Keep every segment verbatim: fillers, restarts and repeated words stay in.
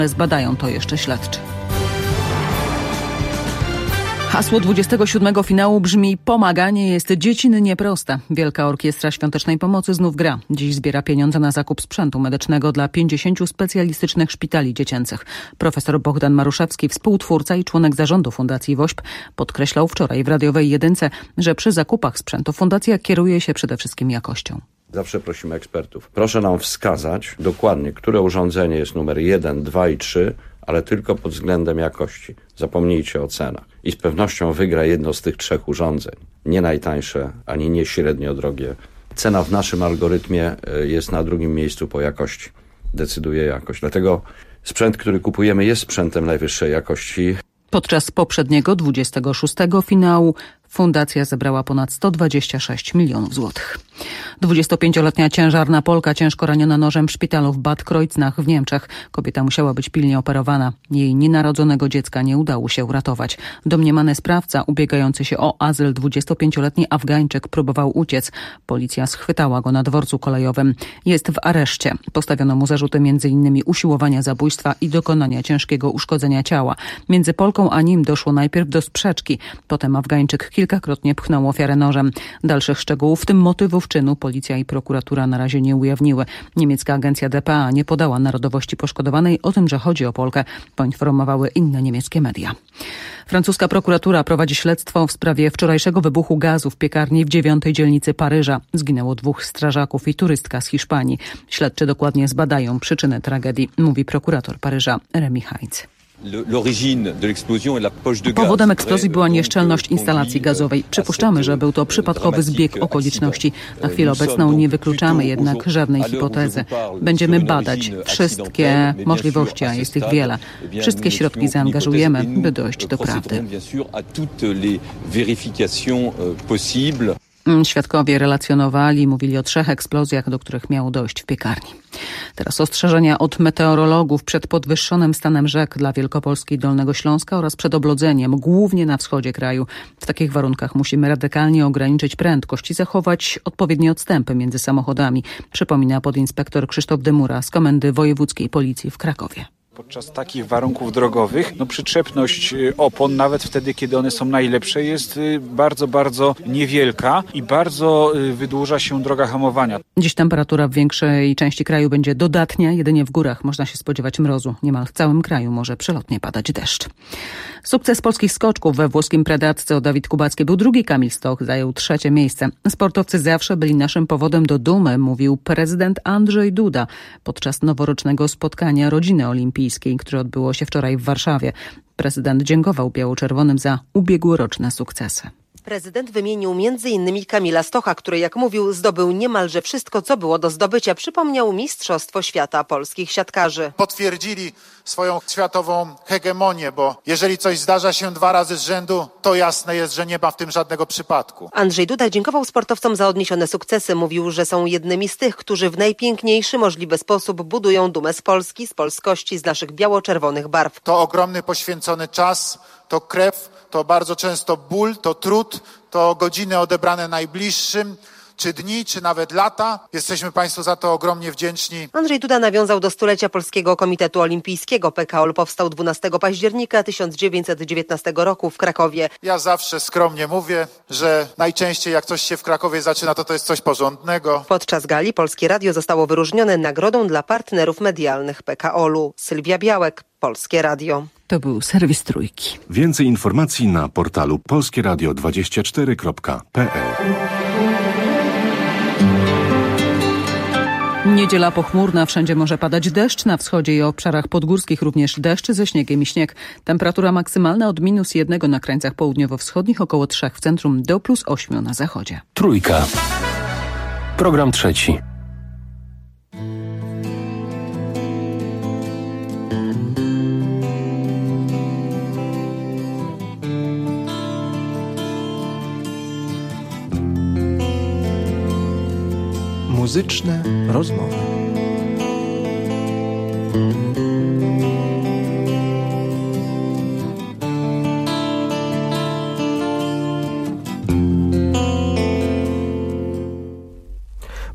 Zbadają to jeszcze śledczy. Hasło dwudziestego siódmego finału brzmi: pomaganie jest dziecinnie proste. Wielka Orkiestra Świątecznej Pomocy znów gra. Dziś zbiera pieniądze na zakup sprzętu medycznego dla pięćdziesięciu specjalistycznych szpitali dziecięcych. Profesor Bogdan Maruszewski, współtwórca i członek zarządu Fundacji WOŚP, podkreślał wczoraj w radiowej jedynce, że przy zakupach sprzętu fundacja kieruje się przede wszystkim jakością. Zawsze prosimy ekspertów. Proszę nam wskazać dokładnie, które urządzenie jest numer jeden, dwa i trzy, ale tylko pod względem jakości. Zapomnijcie o cenach. I z pewnością wygra jedno z tych trzech urządzeń. Nie najtańsze, ani nie średnio drogie. Cena w naszym algorytmie jest na drugim miejscu po jakości. Decyduje jakość. Dlatego sprzęt, który kupujemy, jest sprzętem najwyższej jakości. Podczas poprzedniego, dwudziestego szóstego finału fundacja zebrała ponad sto dwadzieścia sześć milionów złotych. dwudziestopięcioletnia ciężarna Polka ciężko raniona nożem w szpitalu w Bad Kreuznach w Niemczech. Kobieta musiała być pilnie operowana. Jej nienarodzonego dziecka nie udało się uratować. Domniemany sprawca, ubiegający się o azyl, dwudziestopięcioletni Afgańczyk, próbował uciec. Policja schwytała go na dworcu kolejowym. Jest w areszcie. Postawiono mu zarzuty między innymi usiłowania zabójstwa i dokonania ciężkiego uszkodzenia ciała. Między Polką a nim doszło najpierw do sprzeczki. Potem Afgańczyk kilkakrotnie pchnął ofiarę nożem. Dalszych szczegółów, w tym motywów czynu, policja i prokuratura na razie nie ujawniły. Niemiecka agencja D P A nie podała narodowości poszkodowanej. O tym, że chodzi o Polkę, poinformowały inne niemieckie media. Francuska prokuratura prowadzi śledztwo w sprawie wczorajszego wybuchu gazu w piekarni w dziewiątej dzielnicy Paryża. Zginęło dwóch strażaków i turystka z Hiszpanii. Śledczy dokładnie zbadają przyczynę tragedii, mówi prokurator Paryża Remy Heinz. Powodem eksplozji była nieszczelność instalacji gazowej. Przypuszczamy, że był to przypadkowy zbieg okoliczności. Na chwilę obecną nie wykluczamy jednak żadnej hipotezy. Będziemy badać wszystkie możliwości, a jest ich wiele. Wszystkie środki zaangażujemy, by dojść do prawdy. Świadkowie relacjonowali, mówili o trzech eksplozjach, do których miało dojść w piekarni. Teraz ostrzeżenia od meteorologów przed podwyższonym stanem rzek dla Wielkopolski i Dolnego Śląska oraz przed oblodzeniem, głównie na wschodzie kraju. W takich warunkach musimy radykalnie ograniczyć prędkość i zachować odpowiednie odstępy między samochodami, przypomina podinspektor Krzysztof Dymura z Komendy Wojewódzkiej Policji w Krakowie. Podczas takich warunków drogowych no, przyczepność opon, nawet wtedy, kiedy one są najlepsze, jest bardzo, bardzo niewielka i bardzo wydłuża się droga hamowania. Dziś temperatura w większej części kraju będzie dodatnia, jedynie w górach można się spodziewać mrozu. Niemal w całym kraju może przelotnie padać deszcz. Sukces polskich skoczków we włoskim Predatce o Dawid Kubacki był drugi, Kamil Stoch zajął trzecie miejsce. Sportowcy zawsze byli naszym powodem do dumy, mówił prezydent Andrzej Duda podczas noworocznego spotkania rodziny olimpijskiej, które odbyło się wczoraj w Warszawie. Prezydent dziękował biało-czerwonym za ubiegłoroczne sukcesy. Prezydent wymienił między innymi Kamila Stocha, który, jak mówił, zdobył niemalże wszystko, co było do zdobycia. Przypomniał Mistrzostwo Świata polskich siatkarzy. Potwierdzili swoją światową hegemonię, bo jeżeli coś zdarza się dwa razy z rzędu, to jasne jest, że nie ma w tym żadnego przypadku. Andrzej Duda dziękował sportowcom za odniesione sukcesy. Mówił, że są jednymi z tych, którzy w najpiękniejszy możliwy sposób budują dumę z Polski, z polskości, z naszych biało-czerwonych barw. To ogromny poświęcony czas, to krew, to bardzo często ból, to trud, to godziny odebrane najbliższym, czy dni, czy nawet lata. Jesteśmy Państwu za to ogromnie wdzięczni. Andrzej Duda nawiązał do stulecia Polskiego Komitetu Olimpijskiego. P K O L powstał dwunastego października tysiąc dziewięćset dziewiętnastego roku w Krakowie. Ja zawsze skromnie mówię, że najczęściej jak coś się w Krakowie zaczyna, to to jest coś porządnego. Podczas gali Polskie Radio zostało wyróżnione nagrodą dla partnerów medialnych P K O L u. Sylwia Białek, Polskie Radio. To był serwis Trójki. Więcej informacji na portalu polskieradio dwadzieścia cztery kropka p l. Niedziela pochmurna, wszędzie może padać deszcz, na wschodzie i obszarach podgórskich również deszcz ze śniegiem i śnieg. Temperatura maksymalna od minus jednego na krańcach południowo-wschodnich, około trzech w centrum, do plus ośmiu na zachodzie. Trójka. Program trzeci. Muzyczne rozmowy.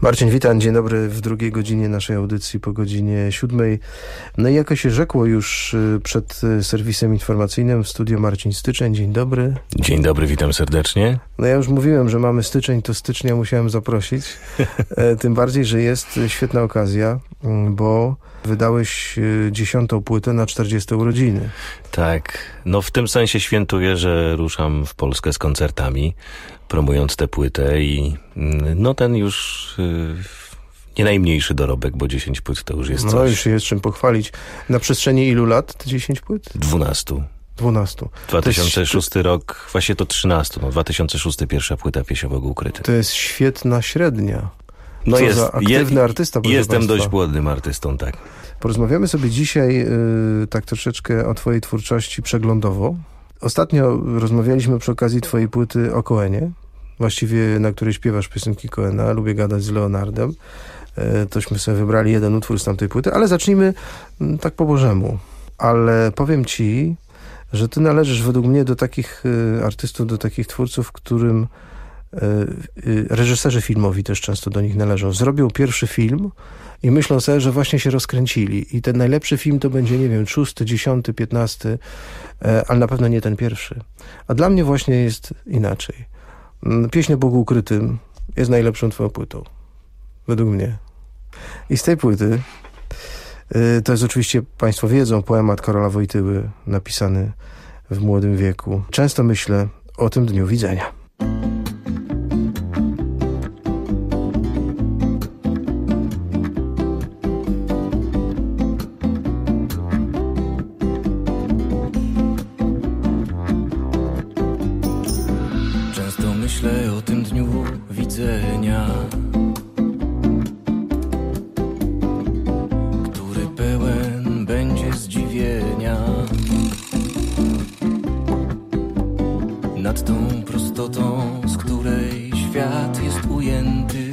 Marcin Witan, dzień dobry w drugiej godzinie naszej audycji po godzinie siódmej. No i jako się rzekło już przed serwisem informacyjnym w studio Marcin Styczeń. Dzień dobry. Dzień dobry, witam serdecznie. No ja już mówiłem, że mamy styczeń, to stycznia musiałem zaprosić. Tym bardziej, że jest świetna okazja, bo wydałeś dziesiątą płytę na czterdzieste urodziny. Tak, no w tym sensie świętuję, że ruszam w Polskę z koncertami, promując tę płytę i no ten już yy, nie najmniejszy dorobek, bo dziesięć płyt to już jest no, coś. No już jest czym pochwalić. Na przestrzeni ilu lat te dziesięć płyt? Dwunastu. Dwunastu. dwa tysiące szósty rok, właśnie to trzynastu, no dwa tysiące szósty pierwsza płyta Pieśniowego Ukryty. To jest świetna średnia. No Co jest, za aktywny je, artysta, proszę Jestem Państwa. dość młodym artystą, tak. Porozmawiamy sobie dzisiaj y, tak troszeczkę o twojej twórczości przeglądowo. Ostatnio rozmawialiśmy przy okazji twojej płyty o Coenie, właściwie na której śpiewasz piosenki Coena, Lubię gadać z Leonardem. Y, tośmy sobie wybrali jeden utwór z tamtej płyty, ale zacznijmy y, tak po bożemu. Ale powiem ci, że ty należysz według mnie do takich y, artystów, do takich twórców, którym y, y, reżyserzy filmowi też często do nich należą. Zrobią pierwszy film i myślą sobie, że właśnie się rozkręcili. I ten najlepszy film to będzie, nie wiem, szósty, dziesiąty, piętnasty, ale na pewno nie ten pierwszy. A dla mnie właśnie jest inaczej. Pieśń o Bogu Ukrytym jest najlepszą twoją płytą. Według mnie. I z tej płyty, to jest oczywiście, państwo wiedzą, poemat Karola Wojtyły, napisany w młodym wieku. Często myślę o tym dniu widzenia. Myślę o tym dniu widzenia, który pełen będzie zdziwienia. Nad tą prostotą, z której świat jest ujęty,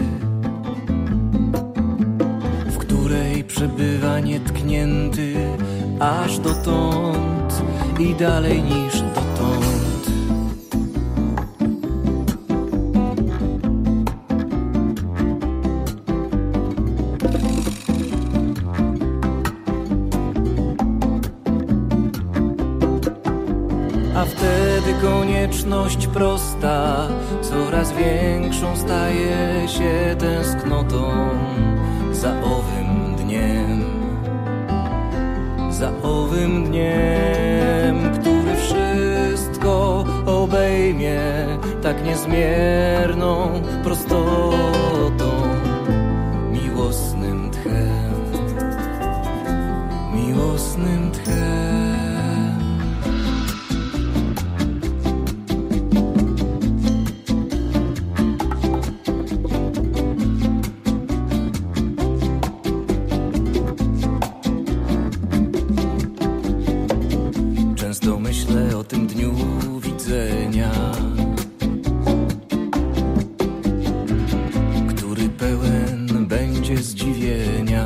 w której przebywa nietknięty aż dotąd i dalej niż dotąd. A wtedy konieczność prosta coraz większą staje się tęsknotą za owym dniem, za owym dniem, który wszystko obejmie tak niezmierną prostotą, miłosnym tchem, miłosnym tchem. Myślę o tym dniu widzenia, który pełen będzie zdziwienia.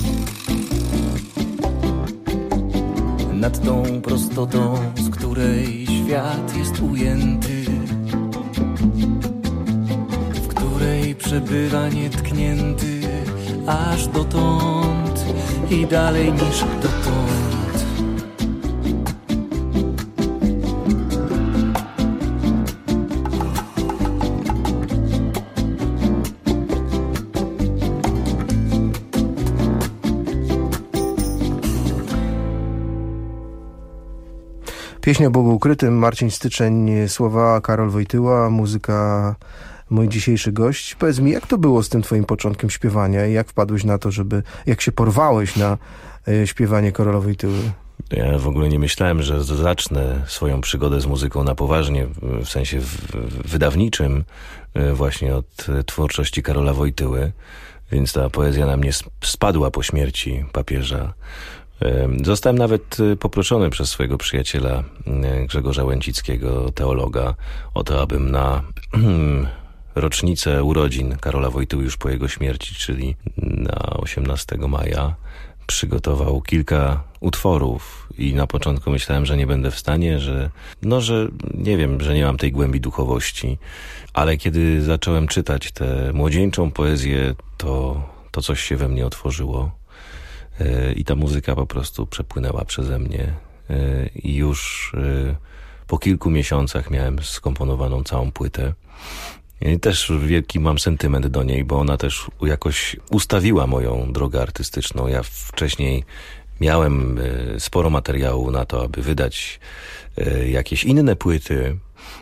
Nad tą prostotą, z której świat jest ujęty, w której przebywa nietknięty aż dotąd i dalej niż dotąd. Pieśń o Bogu Ukrytym, Marcin Styczeń, słowa Karol Wojtyła, muzyka mój dzisiejszy gość. Powiedz mi, jak to było z tym twoim początkiem śpiewania i jak wpadłeś na to, żeby, jak się porwałeś na y, śpiewanie Karola Wojtyły? Ja w ogóle nie myślałem, że zacznę swoją przygodę z muzyką na poważnie, w sensie wydawniczym, właśnie od twórczości Karola Wojtyły, więc ta poezja na mnie spadła po śmierci papieża. Zostałem nawet poproszony przez swojego przyjaciela Grzegorza Łęcickiego, teologa, o to, abym na rocznicę urodzin Karola Wojtyły już po jego śmierci, czyli na osiemnastego maja, przygotował kilka utworów i na początku myślałem, że nie będę w stanie, że no, że nie wiem, że nie mam tej głębi duchowości, ale kiedy zacząłem czytać tę młodzieńczą poezję, to, to coś się we mnie otworzyło yy, i ta muzyka po prostu przepłynęła przeze mnie yy, i już yy, po kilku miesiącach miałem skomponowaną całą płytę. I też wielki mam sentyment do niej, bo ona też jakoś ustawiła moją drogę artystyczną. Ja wcześniej miałem sporo materiału na to, aby wydać jakieś inne płyty.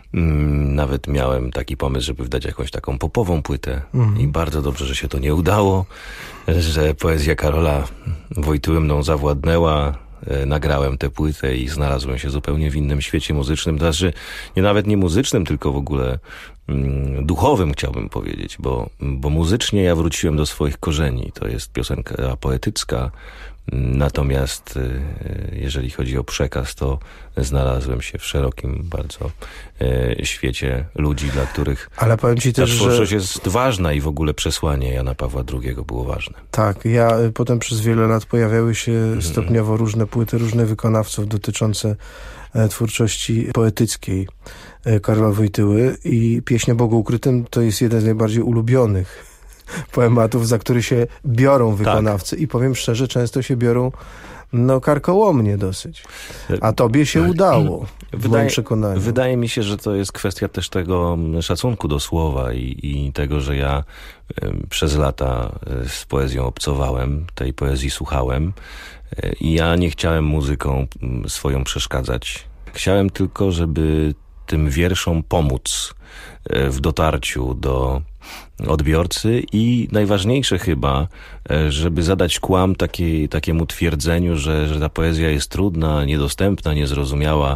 Nawet miałem taki pomysł, żeby wydać jakąś taką popową płytę. Mhm. I bardzo dobrze, że się to nie udało, że poezja Karola Wojtyły mną zawładnęła. Nagrałem tę płytę i znalazłem się zupełnie w innym świecie muzycznym. To znaczy, nie nawet nie muzycznym, tylko w ogóle mm, duchowym, chciałbym powiedzieć, bo, bo muzycznie ja wróciłem do swoich korzeni. To jest piosenka poetycka, natomiast jeżeli chodzi o przekaz, to znalazłem się w szerokim bardzo e, świecie ludzi, dla których Ale powiem ci też, ta twórczość że... jest ważna i w ogóle przesłanie Jana Pawła drugiego było ważne. Tak, ja potem przez wiele lat pojawiały się mm. stopniowo różne płyty, różnych wykonawców dotyczące e, twórczości poetyckiej e, Karola Wojtyły i Pieśń o Bogu Ukrytym to jest jeden z najbardziej ulubionych poematów, za który się biorą wykonawcy. Tak. I powiem szczerze, często się biorą no karkołomnie dosyć. A tobie się udało, w moim przekonaniu. Wydaje mi się, że to jest kwestia też tego szacunku do słowa i, i tego, że ja y, przez lata z poezją obcowałem, tej poezji słuchałem y, i ja nie chciałem muzyką swoją przeszkadzać. Chciałem tylko, żeby tym wierszom pomóc y, w dotarciu do odbiorcy i najważniejsze chyba, żeby zadać kłam takiej, takiemu twierdzeniu, że, że ta poezja jest trudna, niedostępna, niezrozumiała.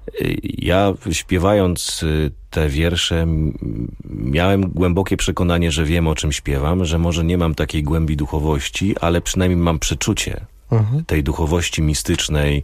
Ja śpiewając te wiersze miałem głębokie przekonanie, że wiem, o czym śpiewam, że może nie mam takiej głębi duchowości, ale przynajmniej mam przeczucie mhm. tej duchowości mistycznej,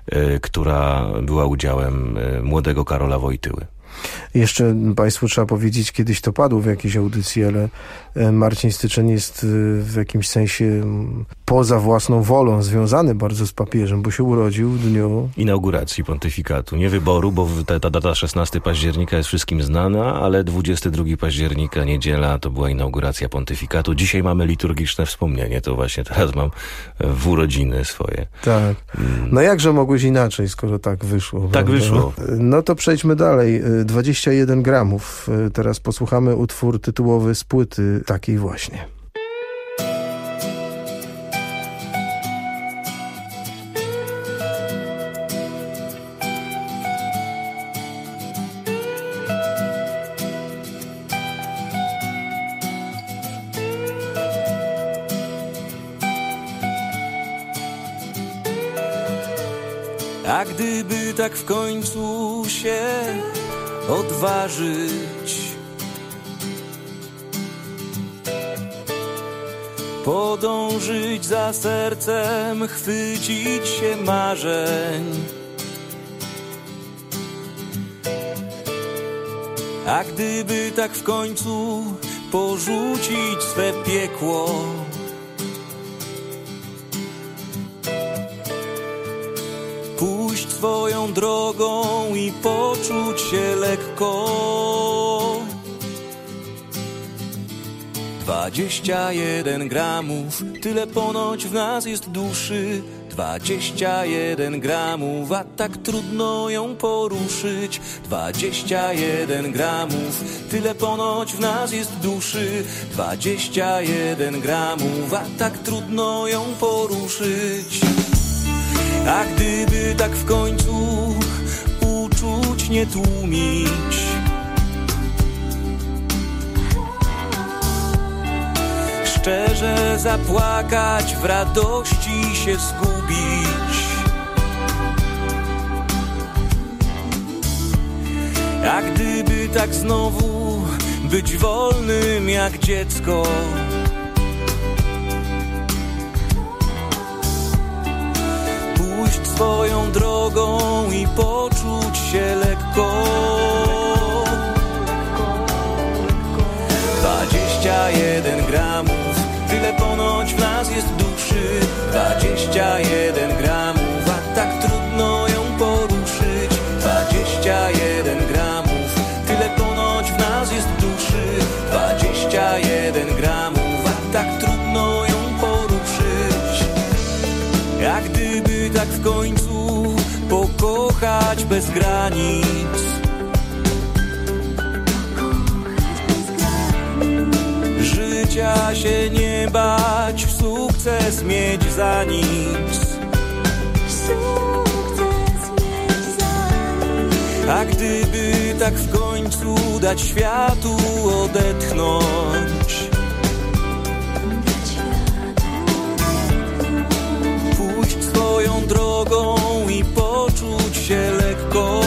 która była udziałem młodego Karola Wojtyły. Jeszcze Państwu trzeba powiedzieć, kiedyś to padło w jakiejś audycji, ale Marcin Styczeń jest w jakimś sensie poza własną wolą związany bardzo z papieżem, bo się urodził w dniu inauguracji pontyfikatu. Nie wyboru, bo ta, ta data szesnastego października jest wszystkim znana, ale dwudziestego drugiego października, niedziela, to była inauguracja pontyfikatu. Dzisiaj mamy liturgiczne wspomnienie, to właśnie teraz mam w urodziny swoje. Tak. No jakże mogłeś inaczej, skoro tak wyszło? Tak prawda? wyszło. No to przejdźmy dalej. dwadzieścia jeden gramów. Teraz posłuchamy utwór tytułowy z płyty takiej właśnie. A gdyby tak w końcu się odważyć, podążyć za sercem, chwycić się marzeń, a gdyby tak w końcu porzucić swe piekło, pójść swoją drogą i poczuć się lekko. Dwadzieścia jeden gramów, tyle ponoć w nas jest duszy. Dwadzieścia jeden gramów, a tak trudno ją poruszyć. Dwadzieścia jeden gramów, tyle ponoć w nas jest duszy. Dwadzieścia jeden gramów, a tak trudno ją poruszyć. A gdyby tak w końcu uczuć nie tłumić, szczerze zapłakać, w radości się zgubić, a gdyby tak znowu być wolnym jak dziecko, pójść swoją drogą i poczuć się lekko. Dwadzieścia jeden gramów, tyle ponoć w nas jest duszy. duszy. Dwadzieścia jeden gramów, a tak trudno ją poruszyć. Dwadzieścia jeden gramów, tyle ponoć w nas jest duszy. Dwadzieścia jeden gramów, a tak trudno ją poruszyć. Jak gdyby tak w końcu pokochać bez granic. Życia się nie bać, sukces mieć za nic. A gdyby tak w końcu dać światu odetchnąć, pójść swoją drogą i poczuć się lekko.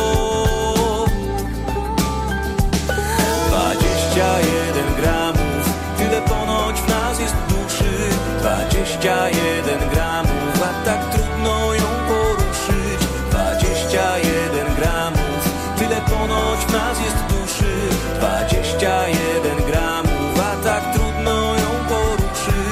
Dwadzieścia jeden gramów, tyle ponoć w nas jest duszy. Dwadzieścia jeden gramów, a tak trudno ją poruszyć. Dwadzieścia jeden gramów, tyle ponoć w nas jest duszy. Dwadzieścia jeden gramów, a tak trudno ją poruszyć.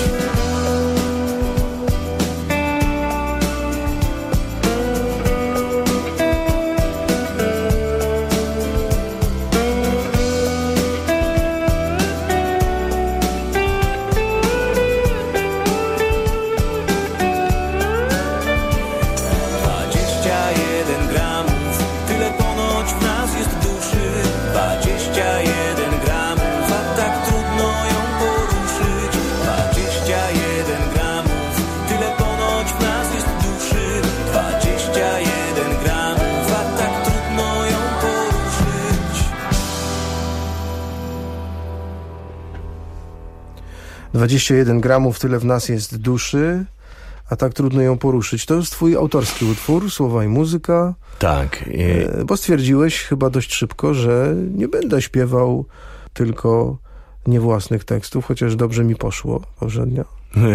dwadzieścia jeden gramów, tyle w nas jest duszy, a tak trudno ją poruszyć. To jest twój autorski utwór, słowa i muzyka. Tak. I... Bo stwierdziłeś chyba dość szybko, że nie będę śpiewał tylko nie własnych tekstów, chociaż dobrze mi poszło poprzednio.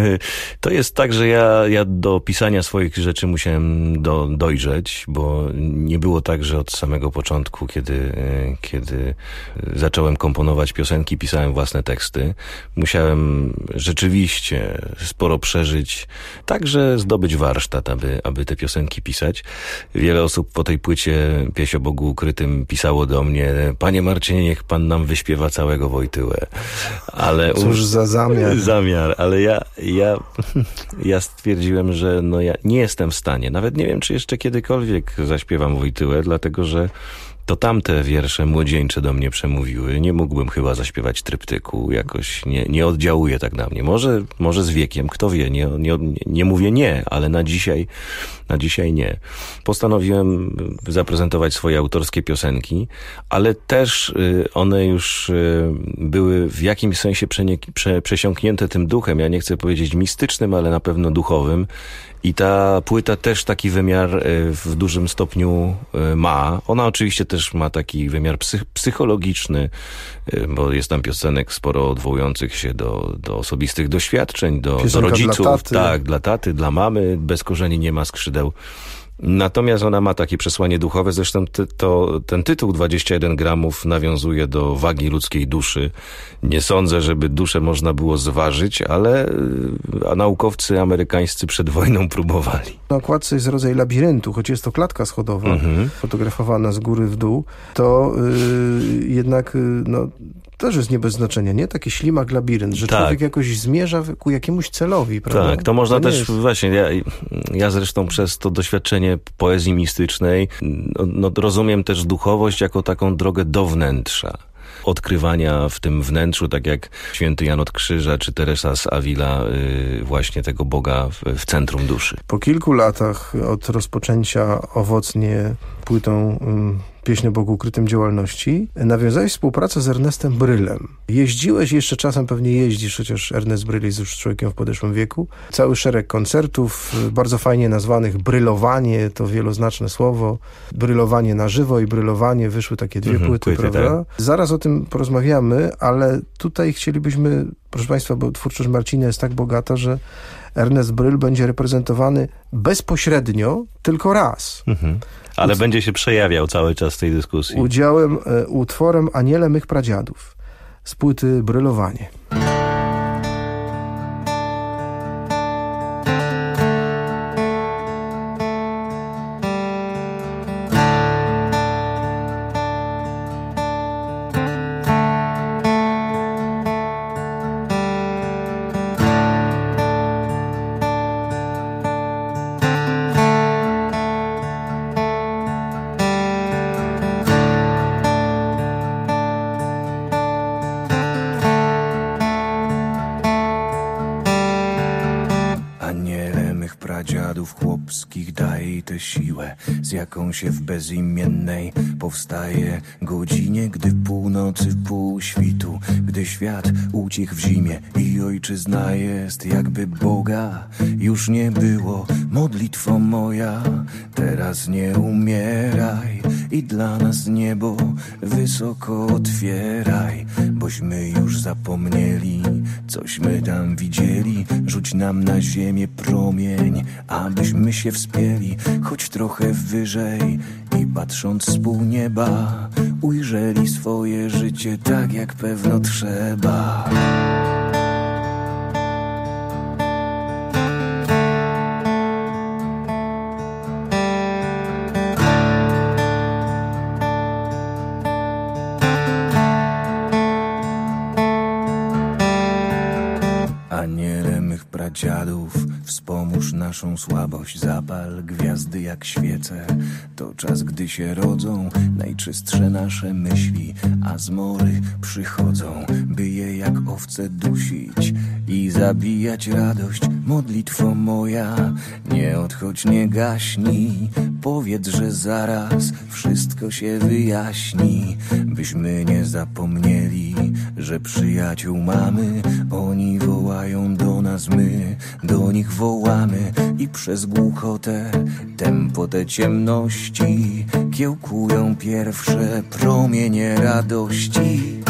To jest tak, że ja, ja do pisania swoich rzeczy musiałem do, dojrzeć, bo nie było tak, że od samego początku, kiedy, kiedy zacząłem komponować piosenki, pisałem własne teksty. Musiałem rzeczywiście sporo przeżyć, także zdobyć warsztat, aby, aby te piosenki pisać. Wiele osób po tej płycie Pieśń o Bogu Ukrytym pisało do mnie: Panie Marcinie, niech pan nam wyśpiewa całego Wojtyłę. Ale cóż za zamiar. Zamiar, ale ja Ja, ja stwierdziłem, że no ja nie jestem w stanie. Nawet nie wiem, czy jeszcze kiedykolwiek zaśpiewam Wojtyłę, dlatego że to tamte wiersze młodzieńcze do mnie przemówiły. Nie mógłbym chyba zaśpiewać tryptyku. Jakoś nie, nie oddziałuje tak na mnie. Może, może z wiekiem, kto wie. Nie, nie, nie mówię nie, ale na dzisiaj, na dzisiaj nie. Postanowiłem zaprezentować swoje autorskie piosenki, ale też one już były w jakimś sensie przenik- prze, przesiąknięte tym duchem. Ja nie chcę powiedzieć mistycznym, ale na pewno duchowym. I ta płyta też taki wymiar w dużym stopniu ma. Ona oczywiście też ma taki wymiar psych- psychologiczny, bo jest tam piosenek sporo odwołujących się do, do osobistych doświadczeń, do, do rodziców. Dla taty. Tak, dla taty, dla mamy. Bez korzeni nie ma skrzydeł. Natomiast ona ma takie przesłanie duchowe. Zresztą ty, to, ten tytuł dwadzieścia jeden gramów nawiązuje do wagi ludzkiej duszy. Nie sądzę, żeby duszę można było zważyć, ale a naukowcy amerykańscy przed wojną próbowali. Na okładce jest rodzaj labiryntu, choć jest to klatka schodowa, mhm. fotografowana z góry w dół, to yy, jednak yy, no, też jest nie bez znaczenia, nie? Taki ślimak labirynt, że tak. Człowiek jakoś zmierza ku jakiemuś celowi, prawda? Tak, to można to też, jest... właśnie, ja, ja zresztą przez to doświadczenie poezji mistycznej no, no, rozumiem też duchowość jako taką drogę do wnętrza. Odkrywania w tym wnętrzu, tak jak święty Jan od Krzyża czy Teresa z Avila, yy, właśnie tego Boga w, w centrum duszy. Po kilku latach od rozpoczęcia owocnie płytą yy, Pieśń o Bogu Ukrytym działalności, nawiązałeś współpracę z Ernestem Brylem. Jeździłeś, jeszcze czasem pewnie jeździsz, chociaż Ernest Bryl jest już człowiekiem w podeszłym wieku. Cały szereg koncertów, bardzo fajnie nazwanych brylowanie, to wieloznaczne słowo. Brylowanie na żywo i brylowanie, wyszły takie dwie mhm, płyty, płyty, prawda? Tak. Zaraz o tym porozmawiamy, ale tutaj chcielibyśmy, proszę Państwa, bo twórczość Marcina jest tak bogata, że Ernest Bryl będzie reprezentowany bezpośrednio tylko raz. Mhm. Ale Ut- będzie się przejawiał cały czas w tej dyskusji. Udziałem, e, utworem Aniele mych pradziadów z płyty Brylowanie. chłopskich daje tę siłę, z jaką się w bezimiennej powstaje godzinie, gdy północy pół świtu, gdy świat ucichł w zimie i ojczyzna jest jakby Boga już nie było. Modlitwo moja, teraz nie umieraj i dla nas niebo wysoko otwieraj, bośmy już zapomnieli, cośmy tam widzieli. Rzuć nam na ziemię promień, abyśmy się wspięli choć trochę wyżej i patrząc z pół nieba ujrzeli swoje życie tak jak pewno trzeba. Aniele mych pradziadów, wspomóż naszą słabość, zapal gwiazdy jak świece. To czas, gdy się rodzą najczystsze nasze myśli, a zmory przychodzą, by je jak owce dusić i zabijać radość. Modlitwo moja, nie odchodź, nie gaśnij, powiedz, że zaraz wszystko się wyjaśni, byśmy nie zapomnieli, że przyjaciół mamy, oni wołają do nas, my do nich wołamy i przez głuchotę, tempo te ciemności kiełkują pierwsze promienie radości.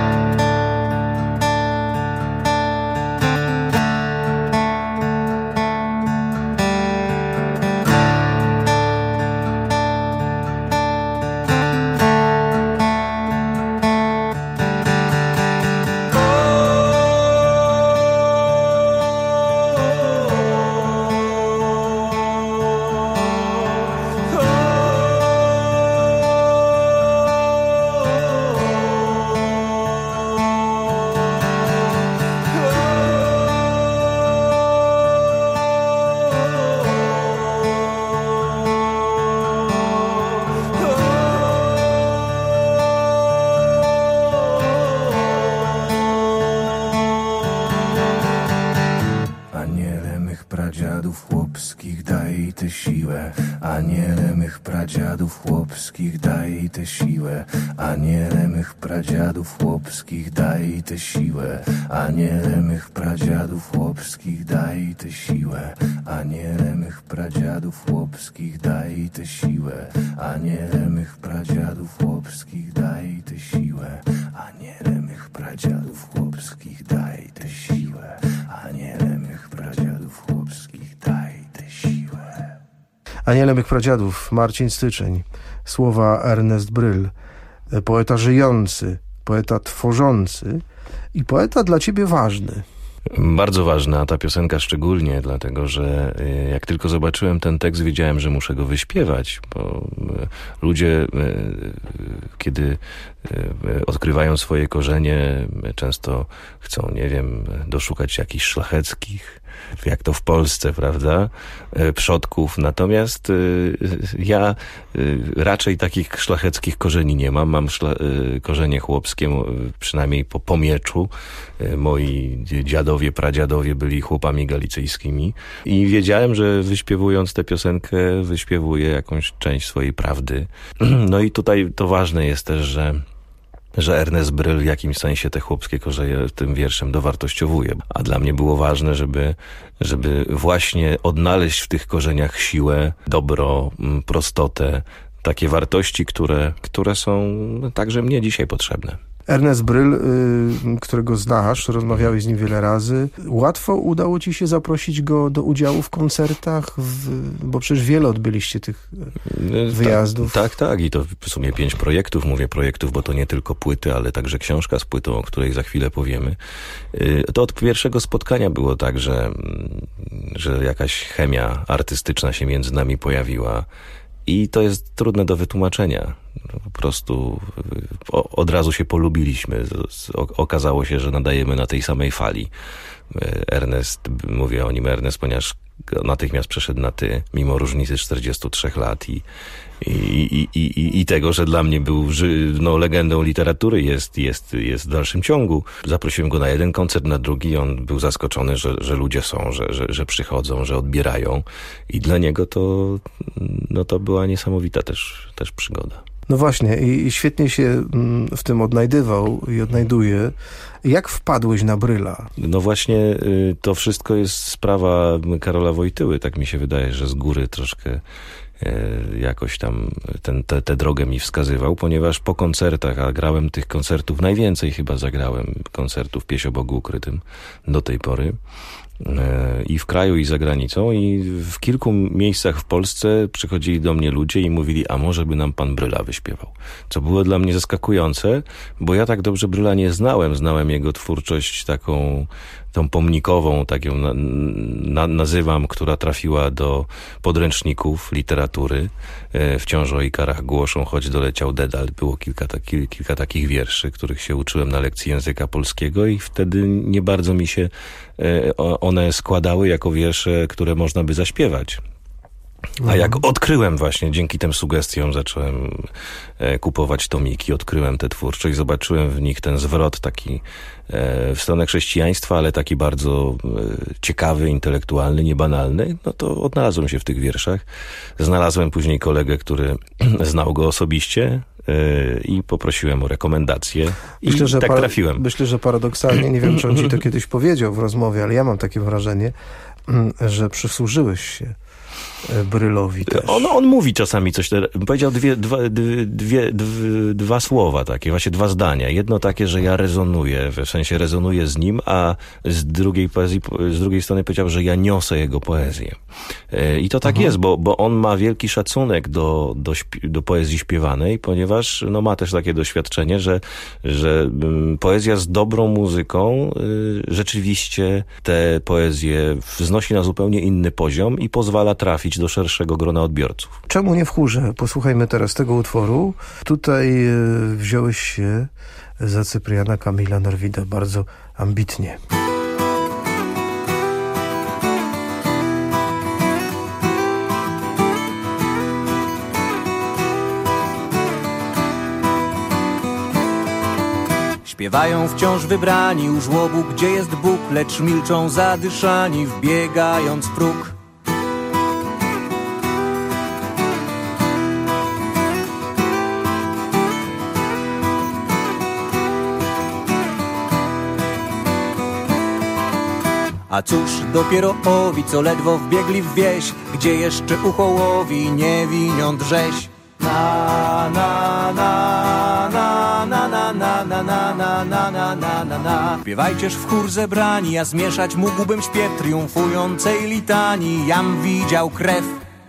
pradziadów chłopskich, daj tę siłę. Aniele mych pradziadów chłopskich, daj tę siłę. Aniele mych pradziadów chłopskich, daj tę siłę. Aniele mych pradziadów chłopskich, daj tę siłę. Aniele mych pradziadów chłopskich, daj tę siłę. Aniele mych pradziadów chłopskich, daj tę siłę. Aniele mych pradziadów chłopskich, daj tę siłę. Aniele mych pradziadów chłopskich, daj tę siłę. Aniele mych pradziadów, Marcin Styczeń. Słowa Ernest Bryl. Poeta żyjący, poeta tworzący i poeta dla ciebie ważny. Bardzo ważna, a ta piosenka szczególnie, dlatego że jak tylko zobaczyłem ten tekst, wiedziałem, że muszę go wyśpiewać, bo ludzie, kiedy odkrywają swoje korzenie, często chcą, nie wiem, doszukać jakichś szlacheckich, jak to w Polsce, prawda, przodków. Natomiast ja raczej takich szlacheckich korzeni nie mam. Mam szla- korzenie chłopskie, przynajmniej po, po mieczu. Moi dziadowie, pradziadowie byli chłopami galicyjskimi i wiedziałem, że wyśpiewując tę piosenkę, wyśpiewuję jakąś część swojej prawdy. No i tutaj to ważne jest też, że że Ernest Bryl w jakimś sensie te chłopskie korzenie tym wierszem dowartościowuje. A dla mnie było ważne, żeby, żeby właśnie odnaleźć w tych korzeniach siłę, dobro, prostotę, takie wartości, które, które są także mnie dzisiaj potrzebne. Ernest Bryl, y, którego znasz, rozmawiałeś z nim wiele razy. Łatwo udało ci się zaprosić go do udziału w koncertach? W, bo przecież wiele odbyliście tych wyjazdów. Tak, tak, tak. I to w sumie pięć projektów. Mówię projektów, bo to nie tylko płyty, ale także książka z płytą, o której za chwilę powiemy. Y, to od pierwszego spotkania było tak, że, że jakaś chemia artystyczna się między nami pojawiła. I to jest trudne do wytłumaczenia. Po prostu od razu się polubiliśmy. Okazało się, że nadajemy na tej samej fali. Ernest, mówię o nim Ernest, ponieważ natychmiast przeszedł na ty, mimo różnicy czterdziestu trzech lat i, i, i, i, i tego, że dla mnie był no, legendą literatury, jest, jest, jest w dalszym ciągu. Zaprosiłem go na jeden koncert, na drugi, on był zaskoczony, że, że ludzie są, że, że, że przychodzą, że odbierają i dla niego to, no, to była niesamowita też, też przygoda. No właśnie i, i świetnie się w tym odnajdywał i odnajduje. Jak wpadłeś na Bryla? No właśnie y, to wszystko jest sprawa Karola Wojtyły, tak mi się wydaje, że z góry troszkę y, jakoś tam tę te, te drogę mi wskazywał, ponieważ po koncertach, a grałem tych koncertów, najwięcej chyba zagrałem koncertów Pieśń o Bogu Ukrytym do tej pory, i w kraju, i za granicą, i w kilku miejscach w Polsce przychodzili do mnie ludzie i mówili, a może by nam pan Bryla wyśpiewał. Co było dla mnie zaskakujące, bo ja tak dobrze Bryla nie znałem. Znałem jego twórczość taką, tą pomnikową, tak ją na, na, nazywam, która trafiła do podręczników literatury. E, wciąż o ikarach głoszą, choć doleciał dedal. Było kilka, taki, kilka takich wierszy, których się uczyłem na lekcji języka polskiego i wtedy nie bardzo mi się e, one składały jako wiersze, które można by zaśpiewać. A jak odkryłem właśnie, dzięki tym sugestiom zacząłem e, kupować tomiki, odkryłem tę twórczość, zobaczyłem w nich ten zwrot taki e, w stronę chrześcijaństwa, ale taki bardzo e, ciekawy, intelektualny, niebanalny, no to odnalazłem się w tych wierszach. Znalazłem później kolegę, który znał go osobiście, i poprosiłem o rekomendację i myślę, że tak para- trafiłem. Myślę, że paradoksalnie, nie wiem, czy on ci to kiedyś powiedział w rozmowie, ale ja mam takie wrażenie, że przysłużyłeś się Brylowi też. On, on mówi czasami coś, powiedział dwie, dwa, dwie, dwie, dwa słowa takie, właśnie dwa zdania. Jedno takie, że ja rezonuję, w sensie rezonuję z nim, a z drugiej poezji, z drugiej strony powiedział, że ja niosę jego poezję. I to tak Aha. jest, bo, bo on ma wielki szacunek do, do, śpi- do poezji śpiewanej, ponieważ no, ma też takie doświadczenie, że, że poezja z dobrą muzyką rzeczywiście tę poezję wznosi na zupełnie inny poziom i pozwala trafić do szerszego grona odbiorców. Czemu nie w chórze? Posłuchajmy teraz tego utworu. Tutaj wziąłeś się za Cypriana Kamila Norwida bardzo ambitnie. Śpiewają wciąż wybrani u żłobu, gdzie jest Bóg, lecz milczą zadyszani, wbiegając w próg. A cóż dopiero owi, co ledwo wbiegli w wieś, gdzie jeszcze uchołowi niewiniąt rzeź. Na na na na na na na na na na na na na na na. Śpiewajcież w chór zebrani, a zmieszać mógłbym śpiew triumfującej litanii. Jam widział krew.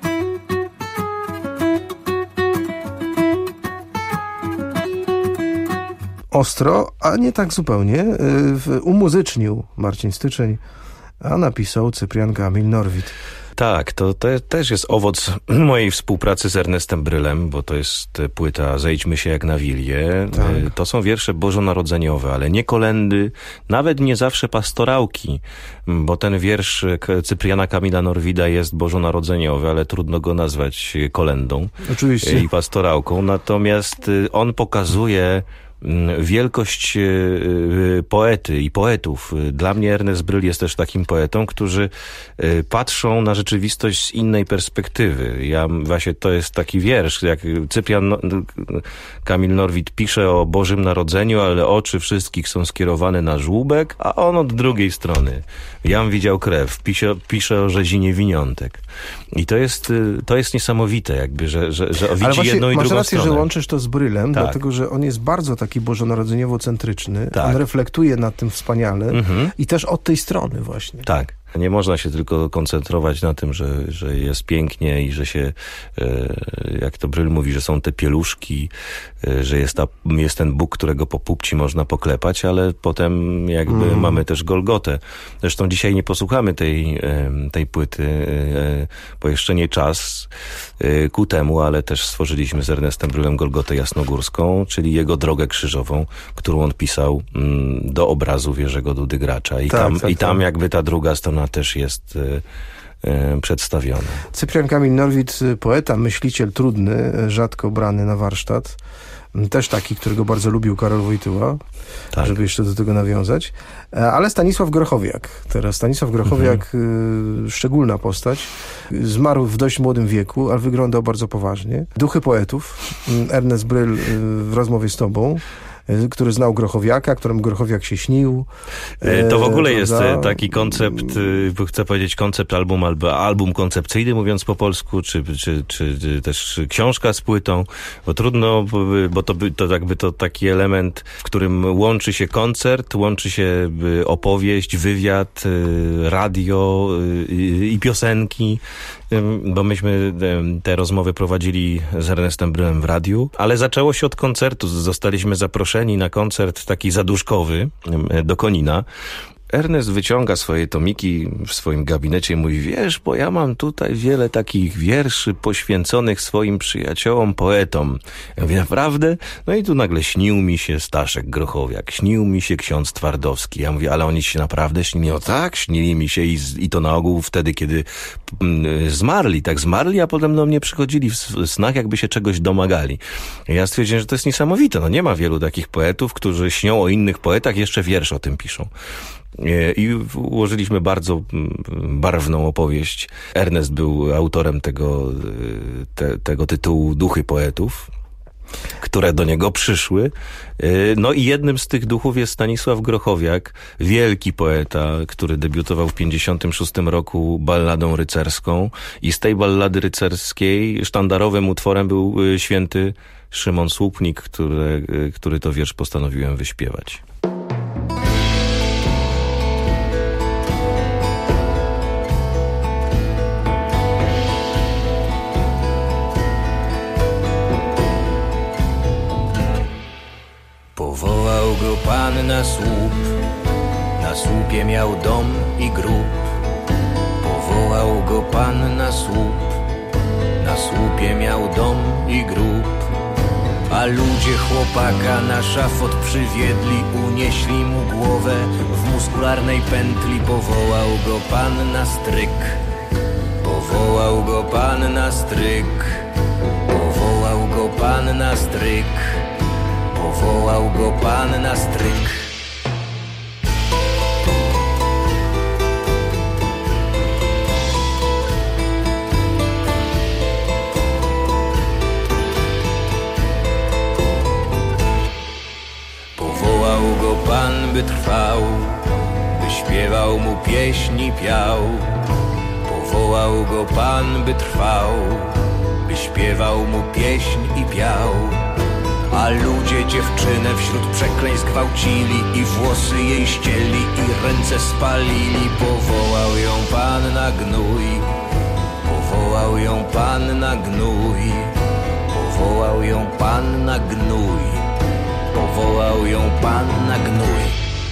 Ostro, a nie tak zupełnie. Umuzycznił Marcin Styczeń, a napisał Cyprian Kamil Norwid. Tak, to te, też jest owoc mojej współpracy z Ernestem Brylem, bo to jest płyta Zejdźmy się jak na Wilię. Tak. To są wiersze bożonarodzeniowe, ale nie kolendy, nawet nie zawsze pastorałki, bo ten wiersz Cypriana Kamila Norwida jest bożonarodzeniowy, ale trudno go nazwać kolendą. Oczywiście. I pastorałką. Natomiast on pokazuje wielkość poety i poetów. Dla mnie Ernest Bryl jest też takim poetą, którzy patrzą na rzeczywistość z innej perspektywy. Ja właśnie to jest taki wiersz, jak Cyprian Kamil Norwid pisze o Bożym Narodzeniu, ale oczy wszystkich są skierowane na żłóbek, a on od drugiej strony. Jam widział krew, pisze, pisze o rzezinie winiątek. I to jest, to jest niesamowite, jakby, że, że, że widzi właśnie jedną i masz drugą rację, stronę. że łączysz to z Brylem, tak. Dlatego, że on jest bardzo taki bożonarodzeniowo-centryczny. Tak. On reflektuje nad tym wspaniale mhm. i też od tej strony właśnie. Tak. Nie można się tylko koncentrować na tym, że, że jest pięknie i że się, jak to Bryl mówi, że są te pieluszki, że jest, ta, jest ten Bóg, którego po pupci można poklepać, ale potem jakby mm. mamy też Golgotę. Zresztą dzisiaj nie posłuchamy tej, tej płyty, bo jeszcze nie czas ku temu, ale też stworzyliśmy z Ernestem Brylem Golgotę Jasnogórską, czyli jego drogę krzyżową, którą on pisał do obrazu Jerzego Dudy Gracza. I, tak, tam, tak, i tam tak. jakby ta druga strona też jest e, przedstawione. Cyprian Kamil Norwid, poeta, myśliciel trudny, rzadko brany na warsztat. Też taki, którego bardzo lubił Karol Wojtyła, tak. Żeby jeszcze do tego nawiązać. Ale Stanisław Grochowiak. Teraz Stanisław Grochowiak, mhm. y, szczególna postać. Zmarł w dość młodym wieku, ale wyglądał bardzo poważnie. Duchy poetów. Ernest Bryl y, w rozmowie z tobą, który znał Grochowiaka, którym Grochowiak się śnił. To w ogóle jest taki koncept, chcę powiedzieć koncept album, albo album koncepcyjny, mówiąc po polsku, czy, czy, czy, czy też książka z płytą, bo trudno, bo to, to jakby to taki element, w którym łączy się koncert, łączy się opowieść, wywiad, radio i piosenki, bo myśmy te rozmowy prowadzili z Ernestem Brylem w radiu, ale zaczęło się od koncertu. Zostaliśmy zaproszeni na koncert taki zaduszkowy do Konina. Ernest wyciąga swoje tomiki w swoim gabinecie i mówi, wiesz, bo ja mam tutaj wiele takich wierszy poświęconych swoim przyjaciołom, poetom. Ja mówię, naprawdę? No i tu nagle śnił mi się Staszek Grochowiak, śnił mi się ksiądz Twardowski. Ja mówię, ale oni się naprawdę śnili? No tak, śnili mi się i, i to na ogół wtedy, kiedy mm, zmarli, tak zmarli, a potem do mnie przychodzili w snach, jakby się czegoś domagali. I ja stwierdziłem, że to jest niesamowite. No nie ma wielu takich poetów, którzy śnią o innych poetach, jeszcze wiersz o tym piszą. I ułożyliśmy bardzo barwną opowieść. Ernest był autorem tego, te, tego tytułu Duchy poetów, które do niego przyszły. No i jednym z tych duchów jest Stanisław Grochowiak, wielki poeta, który debiutował w pięćdziesiątym szóstym roku balladą rycerską i z tej ballady rycerskiej sztandarowym utworem był święty Szymon Słupnik, który, który to wiersz postanowiłem wyśpiewać. Powołał go Pan na słup, na słupie miał dom i grób. Powołał go Pan na słup, na słupie miał dom i grób. A ludzie chłopaka na szafot przywiedli, unieśli mu głowę w muskularnej pętli. Powołał go Pan na stryk, powołał go Pan na stryk, powołał go Pan na stryk. Powołał go Pan na stryk. Powołał go Pan, by trwał, by śpiewał mu pieśni piał. Powołał go Pan, by trwał, by śpiewał mu pieśń i piał. A ludzie dziewczynę wśród przekleństw gwałcili i włosy jej ścieli i ręce spalili. Powołał ją Pan na gnój, powołał ją Pan na gnój, powołał ją Pan na gnój, powołał ją Pan na gnój.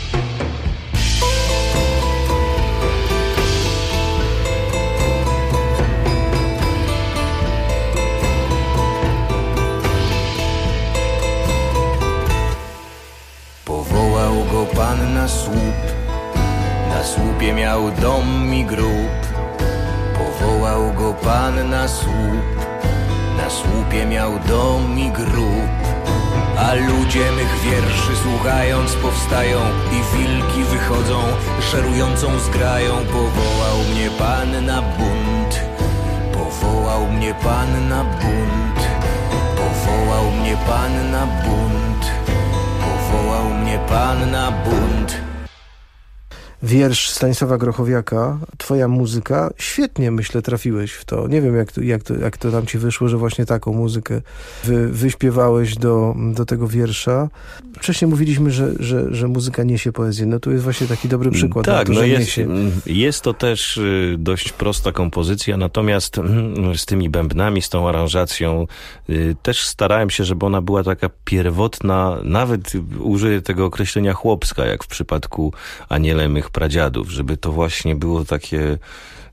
Pan na słup, na słupie miał dom i grób. Powołał go Pan na słup, na słupie miał dom i grób. A ludzie mych wierszy słuchając powstają i wilki wychodzą szerującą zgrają. Powołał mnie Pan na bunt, powołał mnie Pan na bunt, powołał mnie Pan na bunt. Powołał mnie Pan na bunt. Wiersz Stanisława Grochowiaka, twoja muzyka, świetnie myślę trafiłeś w to. Nie wiem jak to, jak to, jak to tam ci wyszło, że właśnie taką muzykę wy, wyśpiewałeś do, do tego wiersza. Wcześniej mówiliśmy, że, że, że muzyka niesie poezję. No tu jest właśnie taki dobry przykład. Tak, to, no że jest, niesie. jest to też dość prosta kompozycja, natomiast z tymi bębnami, z tą aranżacją też starałem się, żeby ona była taka pierwotna, nawet użyję tego określenia chłopska, jak w przypadku Aniele mych pradziadów, żeby to właśnie było takie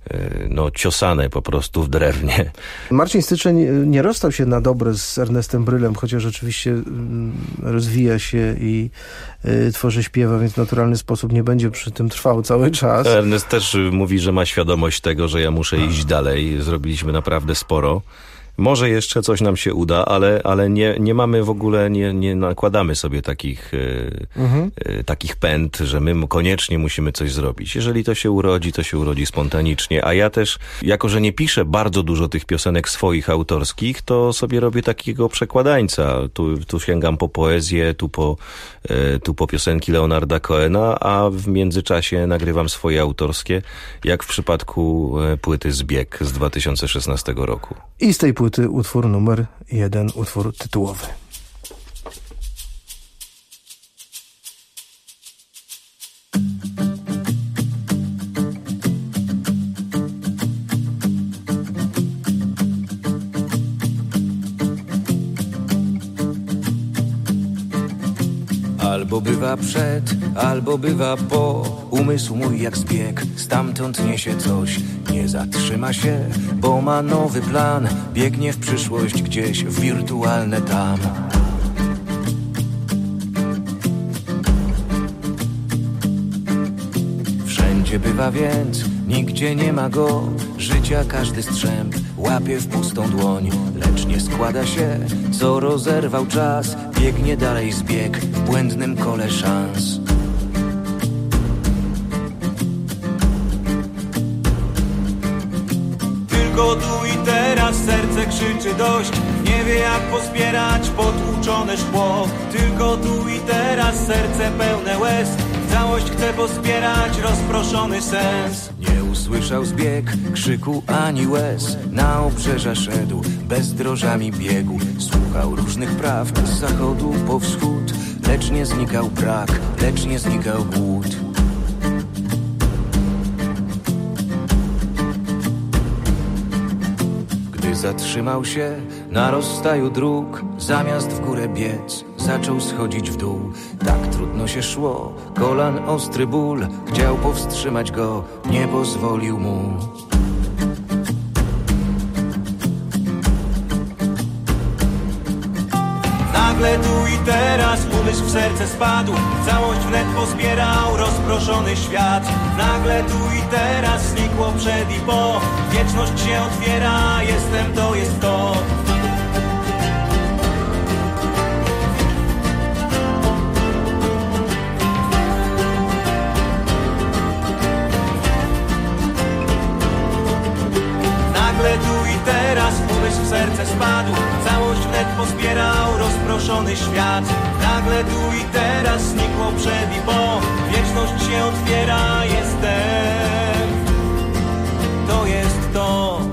no, ciosane po prostu w drewnie. Marcin Styczeń nie rozstał się na dobre z Ernestem Brylem, chociaż oczywiście rozwija się i y, tworzy, śpiewa, więc w naturalny sposób nie będzie przy tym trwał cały czas. Ernest też mówi, że ma świadomość tego, że ja muszę iść dalej. Zrobiliśmy naprawdę sporo. Może jeszcze coś nam się uda, ale, ale nie, nie mamy w ogóle, nie, nie nakładamy sobie takich, mhm. e, takich pęd, że my koniecznie musimy coś zrobić. Jeżeli to się urodzi, to się urodzi spontanicznie. A ja też, jako że nie piszę bardzo dużo tych piosenek swoich autorskich, to sobie robię takiego przekładańca. Tu, tu sięgam po poezję, tu po, e, tu po piosenki Leonarda Cohena, a w międzyczasie nagrywam swoje autorskie, jak w przypadku płyty Zbieg z dwa tysiące szesnastego roku. I z tej płyty utwór numer jeden, utwór tytułowy. Albo bywa przed, albo bywa po. Umysł mój jak zbieg, stamtąd niesie coś. Nie zatrzyma się, bo ma nowy plan. Biegnie w przyszłość gdzieś, w wirtualne tam. Wszędzie bywa więc, nigdzie nie ma go. Życia każdy strzęp łapie w pustą dłoń. Lecz nie składa się, co rozerwał czas. Biegnie dalej zbieg w błędnym kole szans. Tylko tu i teraz serce krzyczy dość. Nie wie jak pozbierać potłuczone szkło. Tylko tu i teraz serce pełne łez. Całość chce pozbierać rozproszony sens. Nie usłyszał zbieg krzyku ani łez. Na obrzeża szedł, bezdrożami biegł. Słuchał różnych prawd z zachodu po wschód. Lecz nie znikał brak, lecz nie znikał głód. Gdy zatrzymał się na rozstaju dróg, zamiast w górę biec, zaczął schodzić w dół. Tak trudno się szło, kolan ostry ból. Chciał powstrzymać go, nie pozwolił mu. Nagle tu i teraz umysł w serce spadł. Całość wnet pozbierał rozproszony świat. Nagle tu i teraz znikło przed i po. Wieczność się otwiera, jestem to, jest to. Nagle tu i teraz umysł w serce spadł. Całość wnet pozbierał rozproszony świat. Nagle tu i teraz znikło przed i po. Wieczność się otwiera, jestem. To jest to.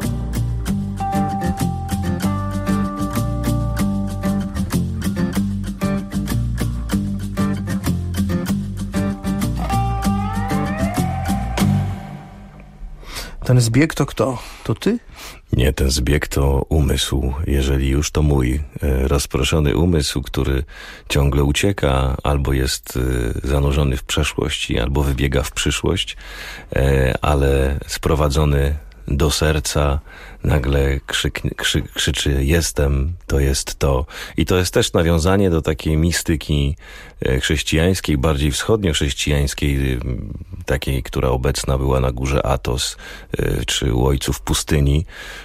Ten zbieg to kto? To ty? Nie, ten zbieg to umysł. Jeżeli już, to mój rozproszony umysł, który ciągle ucieka, albo jest zanurzony w przeszłości, albo wybiega w przyszłość, ale sprowadzony do serca nagle krzyk, krzy, krzyczy jestem, to jest to. I to jest też nawiązanie do takiej mistyki chrześcijańskiej, bardziej wschodnio-chrześcijańskiej, takiej, która obecna była na górze Athos, czy u ojców pustyni,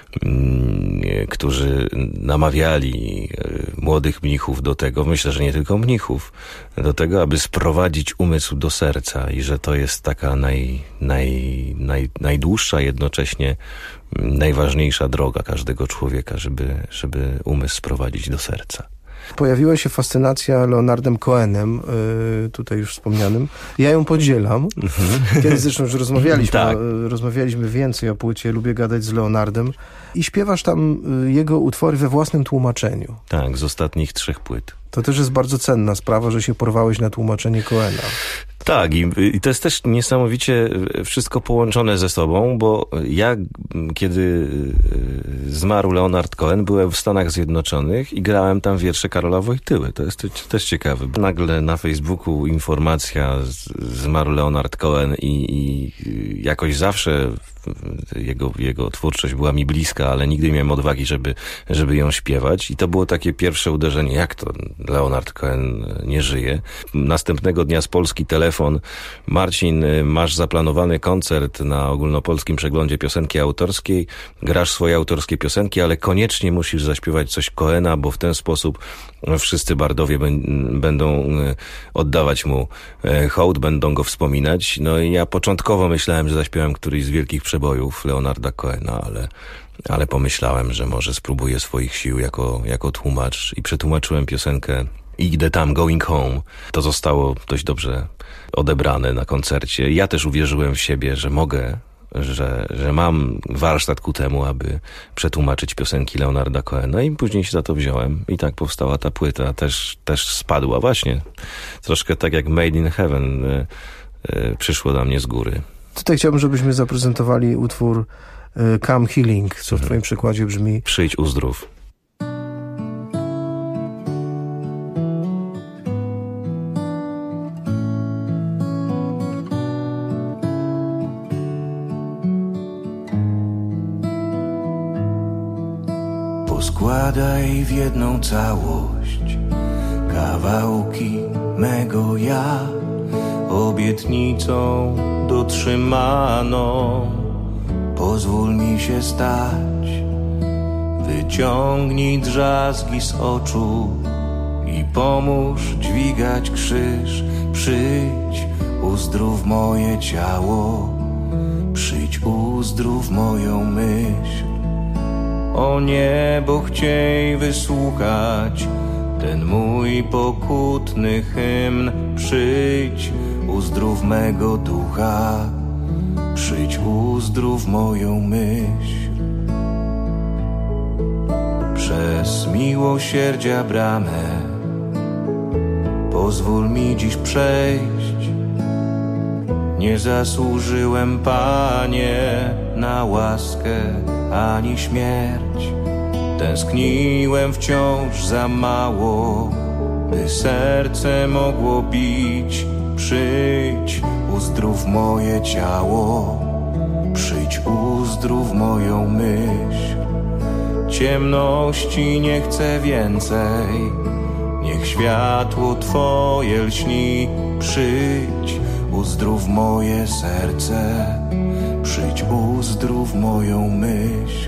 którzy namawiali młodych mnichów do tego, myślę, że nie tylko mnichów, do tego, aby sprowadzić umysł do serca i że to jest taka naj, naj, naj, najdłuższa, jednocześnie najważniejsza droga każdego człowieka, żeby, żeby umysł sprowadzić do serca. Pojawiła się fascynacja Leonardem Cohenem, yy, tutaj już wspomnianym. Ja ją podzielam. Kiedy zresztą już rozmawialiśmy, tak. rozmawialiśmy więcej o płycie Lubię gadać z Leonardem i śpiewasz tam jego utwory we własnym tłumaczeniu. Tak, z ostatnich trzech płyt. To też jest bardzo cenna sprawa, że się porwałeś na tłumaczenie Cohena. Tak, i, i to jest też niesamowicie wszystko połączone ze sobą, bo ja, kiedy zmarł Leonard Cohen, byłem w Stanach Zjednoczonych i grałem tam wiersze Karola Wojtyły. To jest też ciekawe. Nagle na Facebooku informacja, zmarł Leonard Cohen i, i jakoś zawsze jego, jego twórczość była mi bliska, ale nigdy nie miałem odwagi, żeby, żeby ją śpiewać. I to było takie pierwsze uderzenie, jak to Leonard Cohen nie żyje. Następnego dnia z Polski telefon: Marcin, masz zaplanowany koncert na ogólnopolskim przeglądzie piosenki autorskiej, grasz swoje autorskie piosenki, ale koniecznie musisz zaśpiewać coś Cohena, bo w ten sposób wszyscy bardowie będą oddawać mu hołd, będą go wspominać. No i ja początkowo myślałem, że zaśpiewam któryś z wielkich przebojów Leonarda Cohena, ale, ale pomyślałem, że może spróbuję swoich sił jako, jako tłumacz i przetłumaczyłem piosenkę Idę tam, Going Home. To zostało dość dobrze odebrane na koncercie. Ja też uwierzyłem w siebie, że mogę, że, że mam warsztat ku temu, aby przetłumaczyć piosenki Leonarda Cohena, i później się za to wziąłem i tak powstała ta płyta. Też, też spadła właśnie. Troszkę tak jak Made in Heaven y, y, przyszło do mnie z góry. Tutaj chciałbym, żebyśmy zaprezentowali utwór y, Come Healing, co w twoim przykładzie brzmi: Przyjdź, uzdrów. Składaj w jedną całość kawałki mego ja, obietnicą dotrzymaną. Pozwól mi się stać, wyciągnij drzazgi z oczu i pomóż dźwigać krzyż. Przyjdź, uzdrów moje ciało, przyjdź, uzdrów moją myśl. O niebo, chciej wysłuchać ten mój pokutny hymn. Przyjdź, uzdrów mego ducha, przyjdź, uzdrów moją myśl. Przez miłosierdzia bramę pozwól mi dziś przejść. Nie zasłużyłem, Panie, na łaskę ani śmierć. Tęskniłem wciąż za mało, by serce mogło bić. Przyjdź, uzdrów moje ciało, przyjdź, uzdrów moją myśl. Ciemności nie chcę więcej, niech światło Twoje lśni. Przyjdź, uzdrów moje serce, przyjdź, uzdrów moją myśl.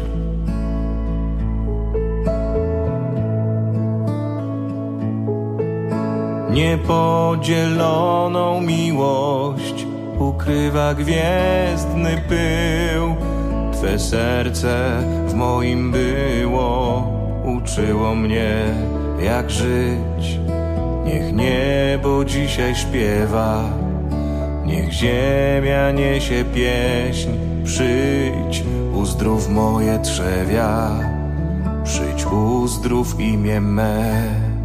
Niepodzieloną miłość ukrywa gwiezdny pył. Twe serce w moim było, uczyło mnie jak żyć. Niech niebo dzisiaj śpiewa, niech ziemia niesie pieśń. Przyjdź, uzdrów moje trzewia, przyjdź, uzdrów imię me.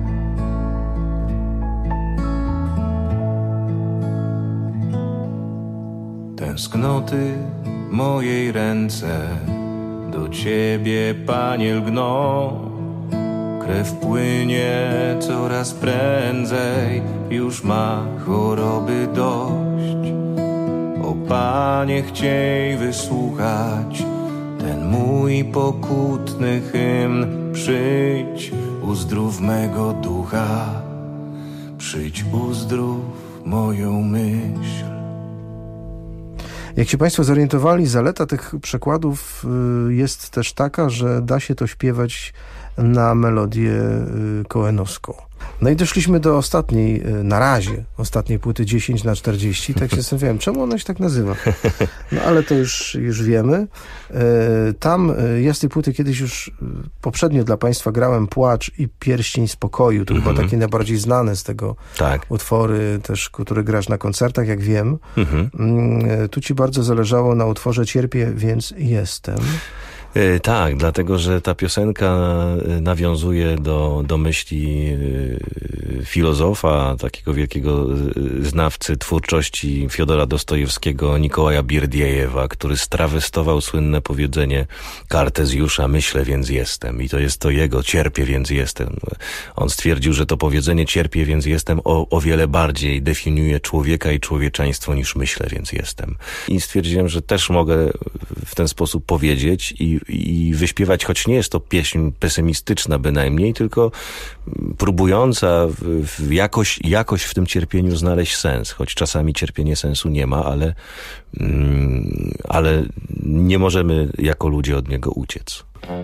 Tęsknoty mojej ręce do Ciebie, Panie, lgną. Krew płynie coraz prędzej, już ma choroby dość. O Panie, chciej wysłuchać ten mój pokutny hymn. Przyjdź, uzdrów mego ducha, przyjdź, uzdrów moją myśl. Jak się Państwo zorientowali, zaleta tych przekładów jest też taka, że da się to śpiewać na melodię cohenowską. No i doszliśmy do ostatniej, na razie, ostatniej płyty dziesięć na czterdzieści. Tak się zastanawiałem, czemu ona się tak nazywa. No ale to już, już wiemy. Tam ja z tej płyty kiedyś już poprzednio dla Państwa grałem Płacz i Pierścień spokoju. To mm-hmm. chyba takie najbardziej znane z tego tak. utwory też, które grasz na koncertach, jak wiem. Mm-hmm. Tu Ci bardzo zależało na utworze Cierpię, więc jestem. E, tak, dlatego, że ta piosenka nawiązuje do, do myśli e, filozofa, takiego wielkiego znawcy twórczości Fiodora Dostojewskiego, Nikołaja Bierdiejewa, który strawestował słynne powiedzenie Kartezjusza: myślę, więc jestem. I to jest to jego, cierpię, więc jestem. On stwierdził, że to powiedzenie cierpię, więc jestem o, o wiele bardziej definiuje człowieka i człowieczeństwo niż myślę, więc jestem. I stwierdziłem, że też mogę w ten sposób powiedzieć i, i wyśpiewać, choć nie jest to pieśń pesymistyczna bynajmniej, tylko próbująca w, w jakoś, jakoś w tym cierpieniu znaleźć sens, choć czasami cierpienie sensu nie ma, ale, mm, ale nie możemy jako ludzie od niego uciec.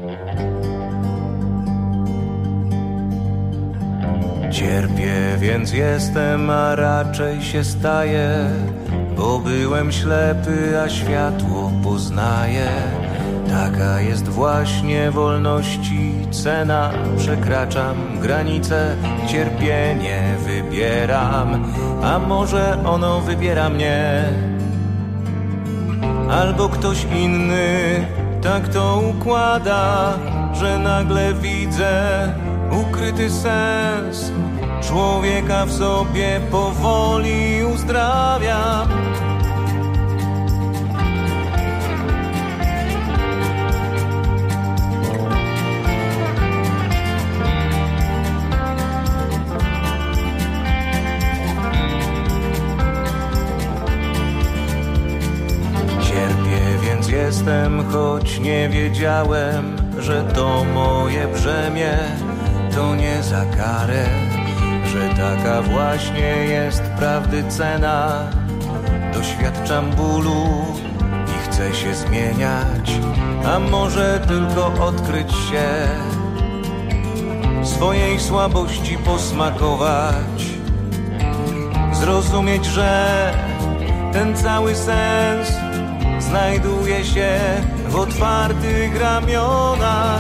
Cierpię, więc jestem, a raczej się staję, bo byłem ślepy, a światło poznaję. Taka jest właśnie wolności cena. Przekraczam granice, cierpienie wybieram, a może ono wybiera mnie, albo ktoś inny tak to układa, że nagle widzę ukryty sens człowieka w sobie powoli uzdrawiam. Cierpię, więc jestem, choć nie wiedziałem, że to moje brzemię to nie za karę, że taka właśnie jest prawdy cena. Doświadczam bólu i chcę się zmieniać, a może tylko odkryć się, swojej słabości posmakować, zrozumieć, że ten cały sens znajduje się w otwartych ramionach.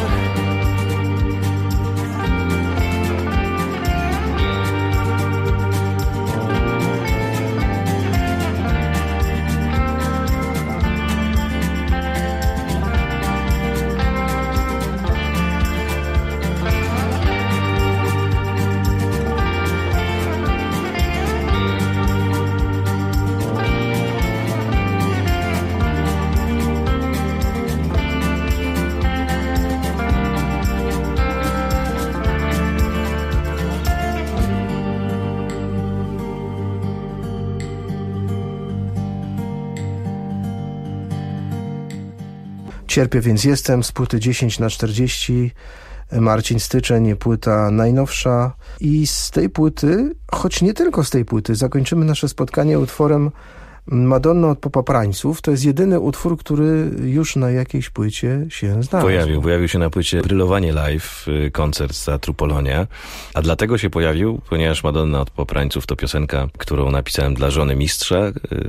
Cierpię, więc jestem, z płyty dziesięć na czterdzieści. Marcin Styczeń, płyta najnowsza. I z tej płyty, choć nie tylko z tej płyty, zakończymy nasze spotkanie utworem Madonna od Popaprańców. To jest jedyny utwór, który już na jakiejś płycie się znalazł. Pojawił, pojawił się na płycie Brylowanie Live, koncert z Teatru Polonia. A dlatego się pojawił, ponieważ Madonna od Popaprańców to piosenka, którą napisałem dla żony mistrza,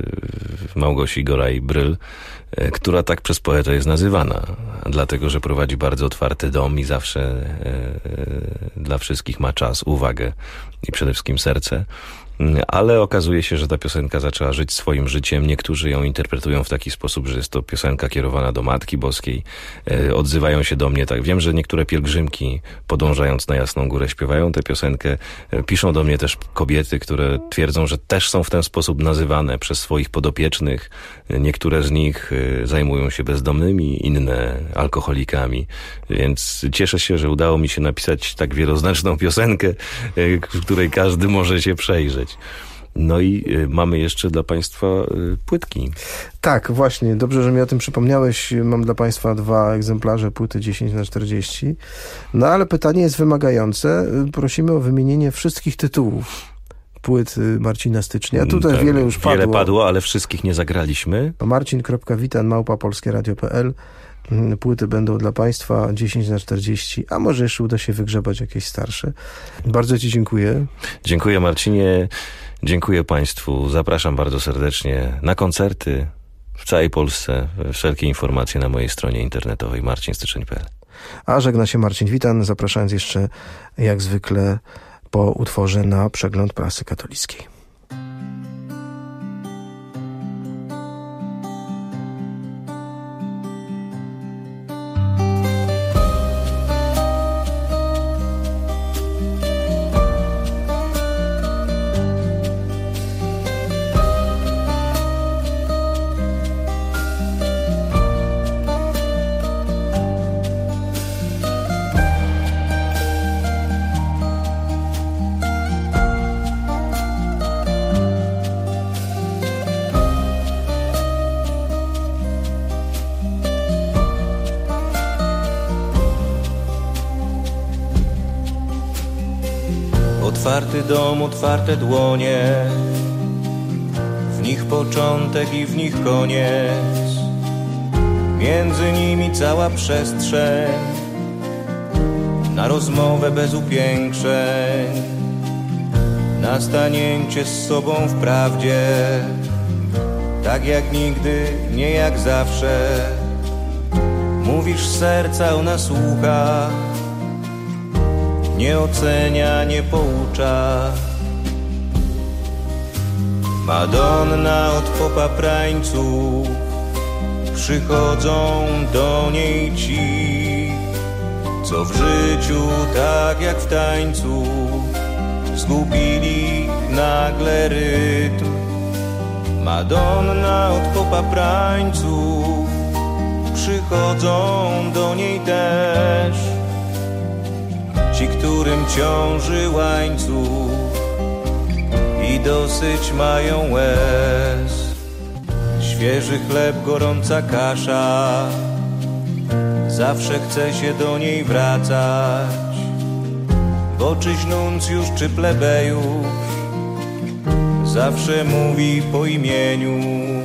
Małgosi Goraj-Bryl, która tak przez poetę jest nazywana. Dlatego, że prowadzi bardzo otwarty dom i zawsze e, dla wszystkich ma czas, uwagę i przede wszystkim serce. Ale okazuje się, że ta piosenka zaczęła żyć swoim życiem. Niektórzy ją interpretują w taki sposób, że jest to piosenka kierowana do Matki Boskiej. E, odzywają się do mnie tak. Wiem, że niektóre pielgrzymki, podążając na Jasną Górę, śpiewają tę piosenkę. E, piszą do mnie też kobiety, które twierdzą, że też są w ten sposób nazywane przez swoich podopiecznych. E, niektóre z nich e, zajmują się bezdomnymi, inne alkoholikami. Więc cieszę się, że udało mi się napisać tak wieloznaczną piosenkę, e, w której każdy może się przejrzeć. No i y, mamy jeszcze dla Państwa y, płytki. Tak, właśnie. Dobrze, że mi o tym przypomniałeś. Mam dla Państwa dwa egzemplarze płyty dziesięć na czterdzieści. No ale pytanie jest wymagające. Prosimy o wymienienie wszystkich tytułów płyt Marcina Stycznia. Tutaj tak, wiele już padło. Wiele padło, ale wszystkich nie zagraliśmy. marcin kropka witan małpa polskie radio kropka p l. Płyty będą dla Państwa dziesięć na czterdzieści, a może jeszcze uda się wygrzebać jakieś starsze. Bardzo Ci dziękuję. Dziękuję, Marcinie. Dziękuję Państwu. Zapraszam bardzo serdecznie na koncerty w całej Polsce. Wszelkie informacje na mojej stronie internetowej marcin styczeń kropka p l. A żegna się Marcin Witan, zapraszając jeszcze jak zwykle po utworze na przegląd prasy katolickiej. Otwarty dom, otwarte dłonie, w nich początek i w nich koniec, między nimi cała przestrzeń na rozmowę bez upiększeń, na stanięcie z sobą w prawdzie, tak jak nigdy, nie jak zawsze. Mówisz z serca, ona słucha, nie ocenia, nie poucza. Madonna od popaprańców, przychodzą do niej ci, co w życiu tak jak w tańcu zgubili nagle rytm. Madonna od popaprańców, przychodzą do niej też ci, którym ciąży łańcuch i dosyć mają łez. Świeży chleb, gorąca kasza, zawsze chce się do niej wracać, bo czyś nuncjusz czy plebejusz zawsze mówi po imieniu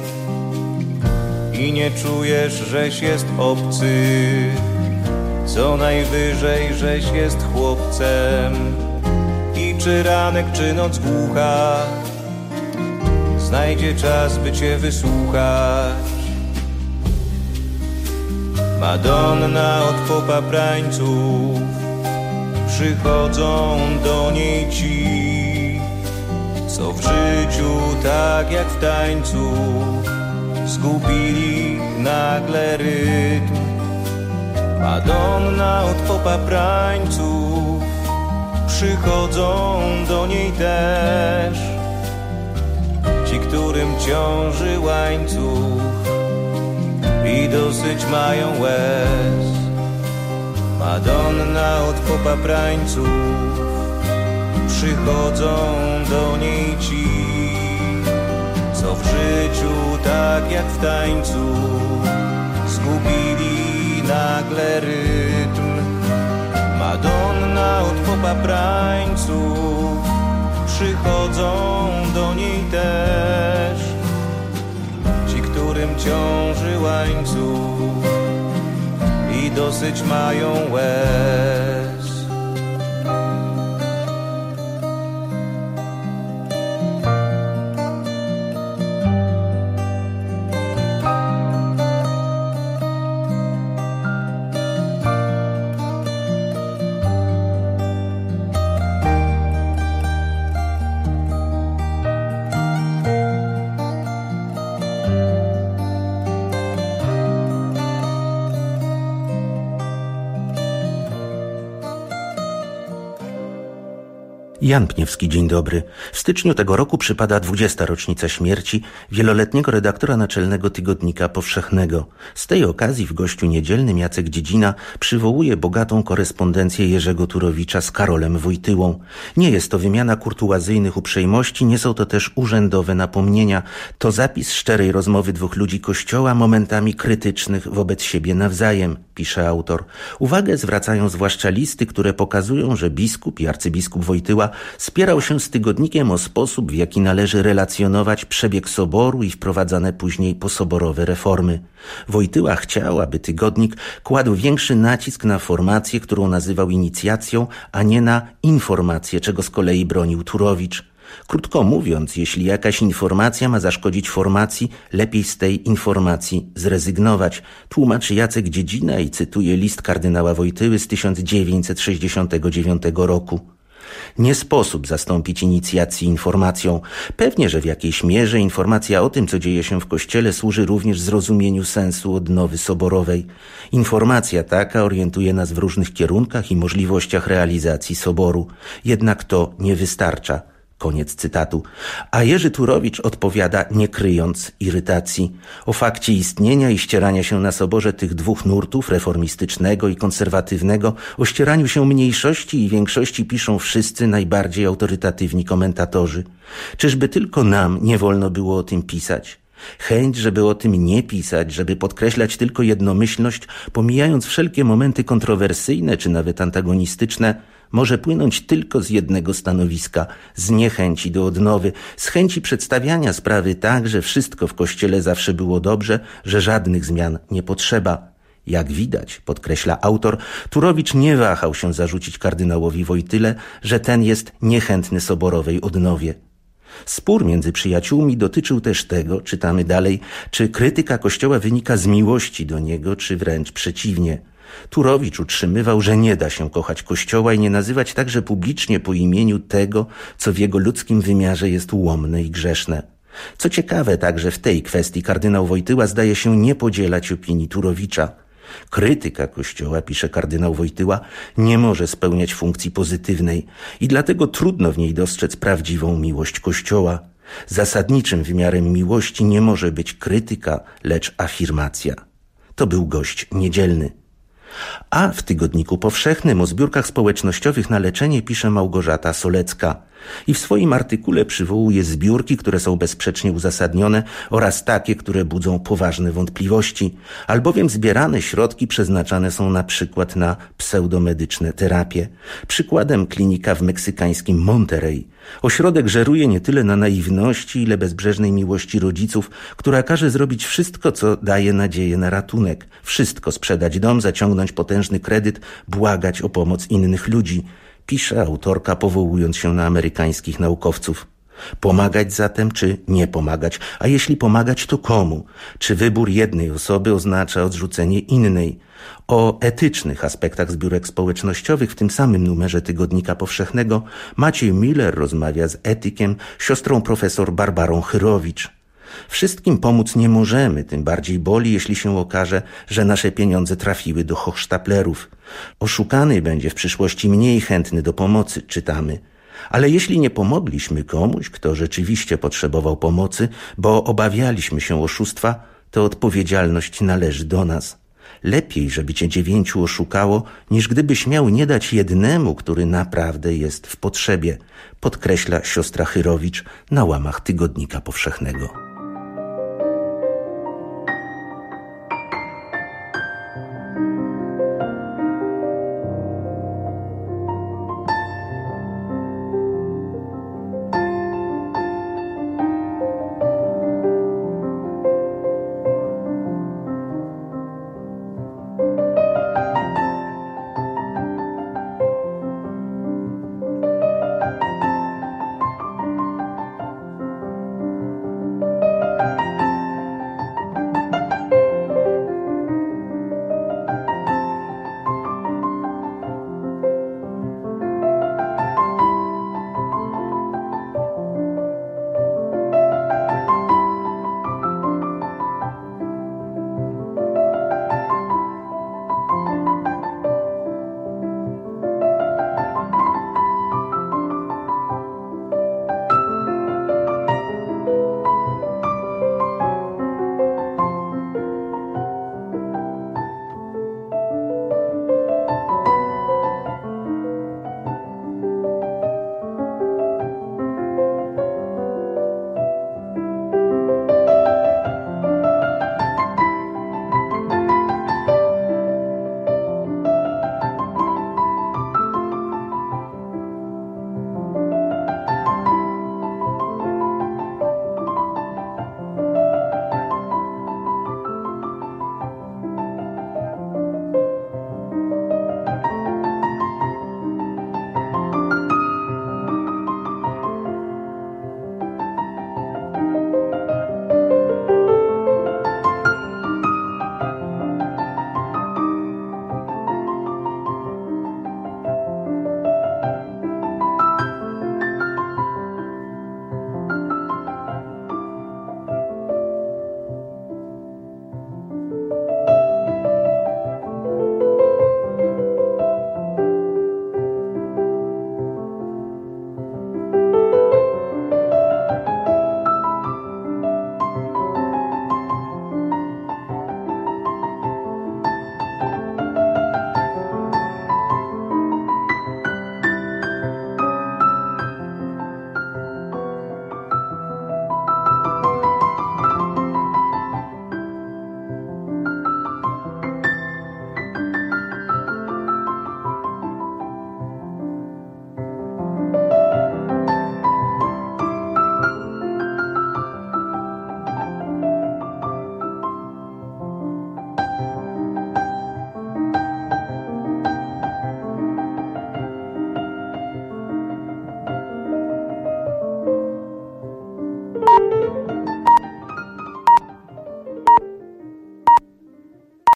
i nie czujesz, żeś jest obcy, co najwyżej, żeś jest chłopcem. I czy ranek, czy noc głucha znajdzie czas, by cię wysłuchać. Madonna od popaprańców, przychodzą do niej ci, co w życiu tak jak w tańcu zgubili nagle rytm. Madonna od popaprańców, przychodzą do niej też ci, którym ciąży łańcuch i dosyć mają łez. Madonna od popaprańców, przychodzą do niej ci, co w życiu tak jak w tańcu zgubili nagle rytm. Madonna od popaprańców, przychodzą do niej też ci, którym ciąży łańcuch i dosyć mają łez. Jan Pniewski, dzień dobry. W styczniu tego roku przypada dwudziesta rocznica śmierci wieloletniego redaktora naczelnego Tygodnika Powszechnego. Z tej okazji w gościu niedzielnym Jacek Dziedzina przywołuje bogatą korespondencję Jerzego Turowicza z Karolem Wojtyłą. Nie jest to wymiana kurtuazyjnych uprzejmości, nie są to też urzędowe napomnienia. To zapis szczerej rozmowy dwóch ludzi Kościoła, momentami krytycznych wobec siebie nawzajem, pisze autor. Uwagę zwracają zwłaszcza listy, które pokazują, że biskup i arcybiskup Wojtyła spierał się z Tygodnikiem o sposób, w jaki należy relacjonować przebieg Soboru i wprowadzane później posoborowe reformy. Wojtyła chciał, aby Tygodnik kładł większy nacisk na formację, którą nazywał inicjacją, a nie na informację, czego z kolei bronił Turowicz. Krótko mówiąc, jeśli jakaś informacja ma zaszkodzić formacji, lepiej z tej informacji zrezygnować, tłumaczy Jacek Dziedzina i cytuje list kardynała Wojtyły z tysiąc dziewięćset sześćdziesiątego dziewiątego roku. Nie sposób zastąpić inicjacji informacją. Pewnie, że w jakiejś mierze informacja o tym, co dzieje się w Kościele, służy również zrozumieniu sensu odnowy soborowej. Informacja taka orientuje nas w różnych kierunkach i możliwościach realizacji Soboru. Jednak to nie wystarcza. Koniec cytatu. A Jerzy Turowicz odpowiada, nie kryjąc irytacji. O fakcie istnienia i ścierania się na Soborze tych dwóch nurtów, reformistycznego i konserwatywnego, o ścieraniu się mniejszości i większości piszą wszyscy najbardziej autorytatywni komentatorzy. Czyżby tylko nam nie wolno było o tym pisać? Chęć, żeby o tym nie pisać, żeby podkreślać tylko jednomyślność, pomijając wszelkie momenty kontrowersyjne czy nawet antagonistyczne, może płynąć tylko z jednego stanowiska, z niechęci do odnowy, z chęci przedstawiania sprawy tak, że wszystko w Kościele zawsze było dobrze, że żadnych zmian nie potrzeba. Jak widać, podkreśla autor, Turowicz nie wahał się zarzucić kardynałowi Wojtyle, że ten jest niechętny soborowej odnowie. Spór między przyjaciółmi dotyczył też tego, czytamy dalej, czy krytyka Kościoła wynika z miłości do niego, czy wręcz przeciwnie. Turowicz utrzymywał, że nie da się kochać Kościoła i nie nazywać także publicznie po imieniu tego, co w jego ludzkim wymiarze jest ułomne i grzeszne. Co ciekawe, także w tej kwestii kardynał Wojtyła zdaje się nie podzielać opinii Turowicza. Krytyka Kościoła, pisze kardynał Wojtyła, nie może spełniać funkcji pozytywnej i dlatego trudno w niej dostrzec prawdziwą miłość Kościoła. Zasadniczym wymiarem miłości nie może być krytyka, lecz afirmacja. To był gość niedzielny. A w Tygodniku Powszechnym o zbiórkach społecznościowych na leczenie pisze Małgorzata Solecka i w swoim artykule przywołuje zbiórki, które są bezsprzecznie uzasadnione oraz takie, które budzą poważne wątpliwości, albowiem zbierane środki przeznaczane są na przykład na pseudomedyczne terapie. Przykładem klinika w meksykańskim Monterrey. Ośrodek żeruje nie tyle na naiwności, ile bezbrzeżnej miłości rodziców, która każe zrobić wszystko, co daje nadzieję na ratunek. Wszystko, sprzedać dom, zaciągnąć potężny kredyt, błagać o pomoc innych ludzi. Pisze autorka, powołując się na amerykańskich naukowców. Pomagać zatem, czy nie pomagać? A jeśli pomagać, to komu? Czy wybór jednej osoby oznacza odrzucenie innej? O etycznych aspektach zbiórek społecznościowych w tym samym numerze Tygodnika Powszechnego Maciej Miller rozmawia z etykiem, siostrą profesor Barbarą Chyrowicz. Wszystkim pomóc nie możemy, tym bardziej boli, jeśli się okaże, że nasze pieniądze trafiły do hochsztaplerów. Oszukany będzie w przyszłości mniej chętny do pomocy, czytamy. Ale jeśli nie pomogliśmy komuś, kto rzeczywiście potrzebował pomocy, bo obawialiśmy się oszustwa, to odpowiedzialność należy do nas. Lepiej, żeby cię dziewięciu oszukało, niż gdybyś miał nie dać jednemu, który naprawdę jest w potrzebie, podkreśla siostra Chyrowicz na łamach Tygodnika Powszechnego.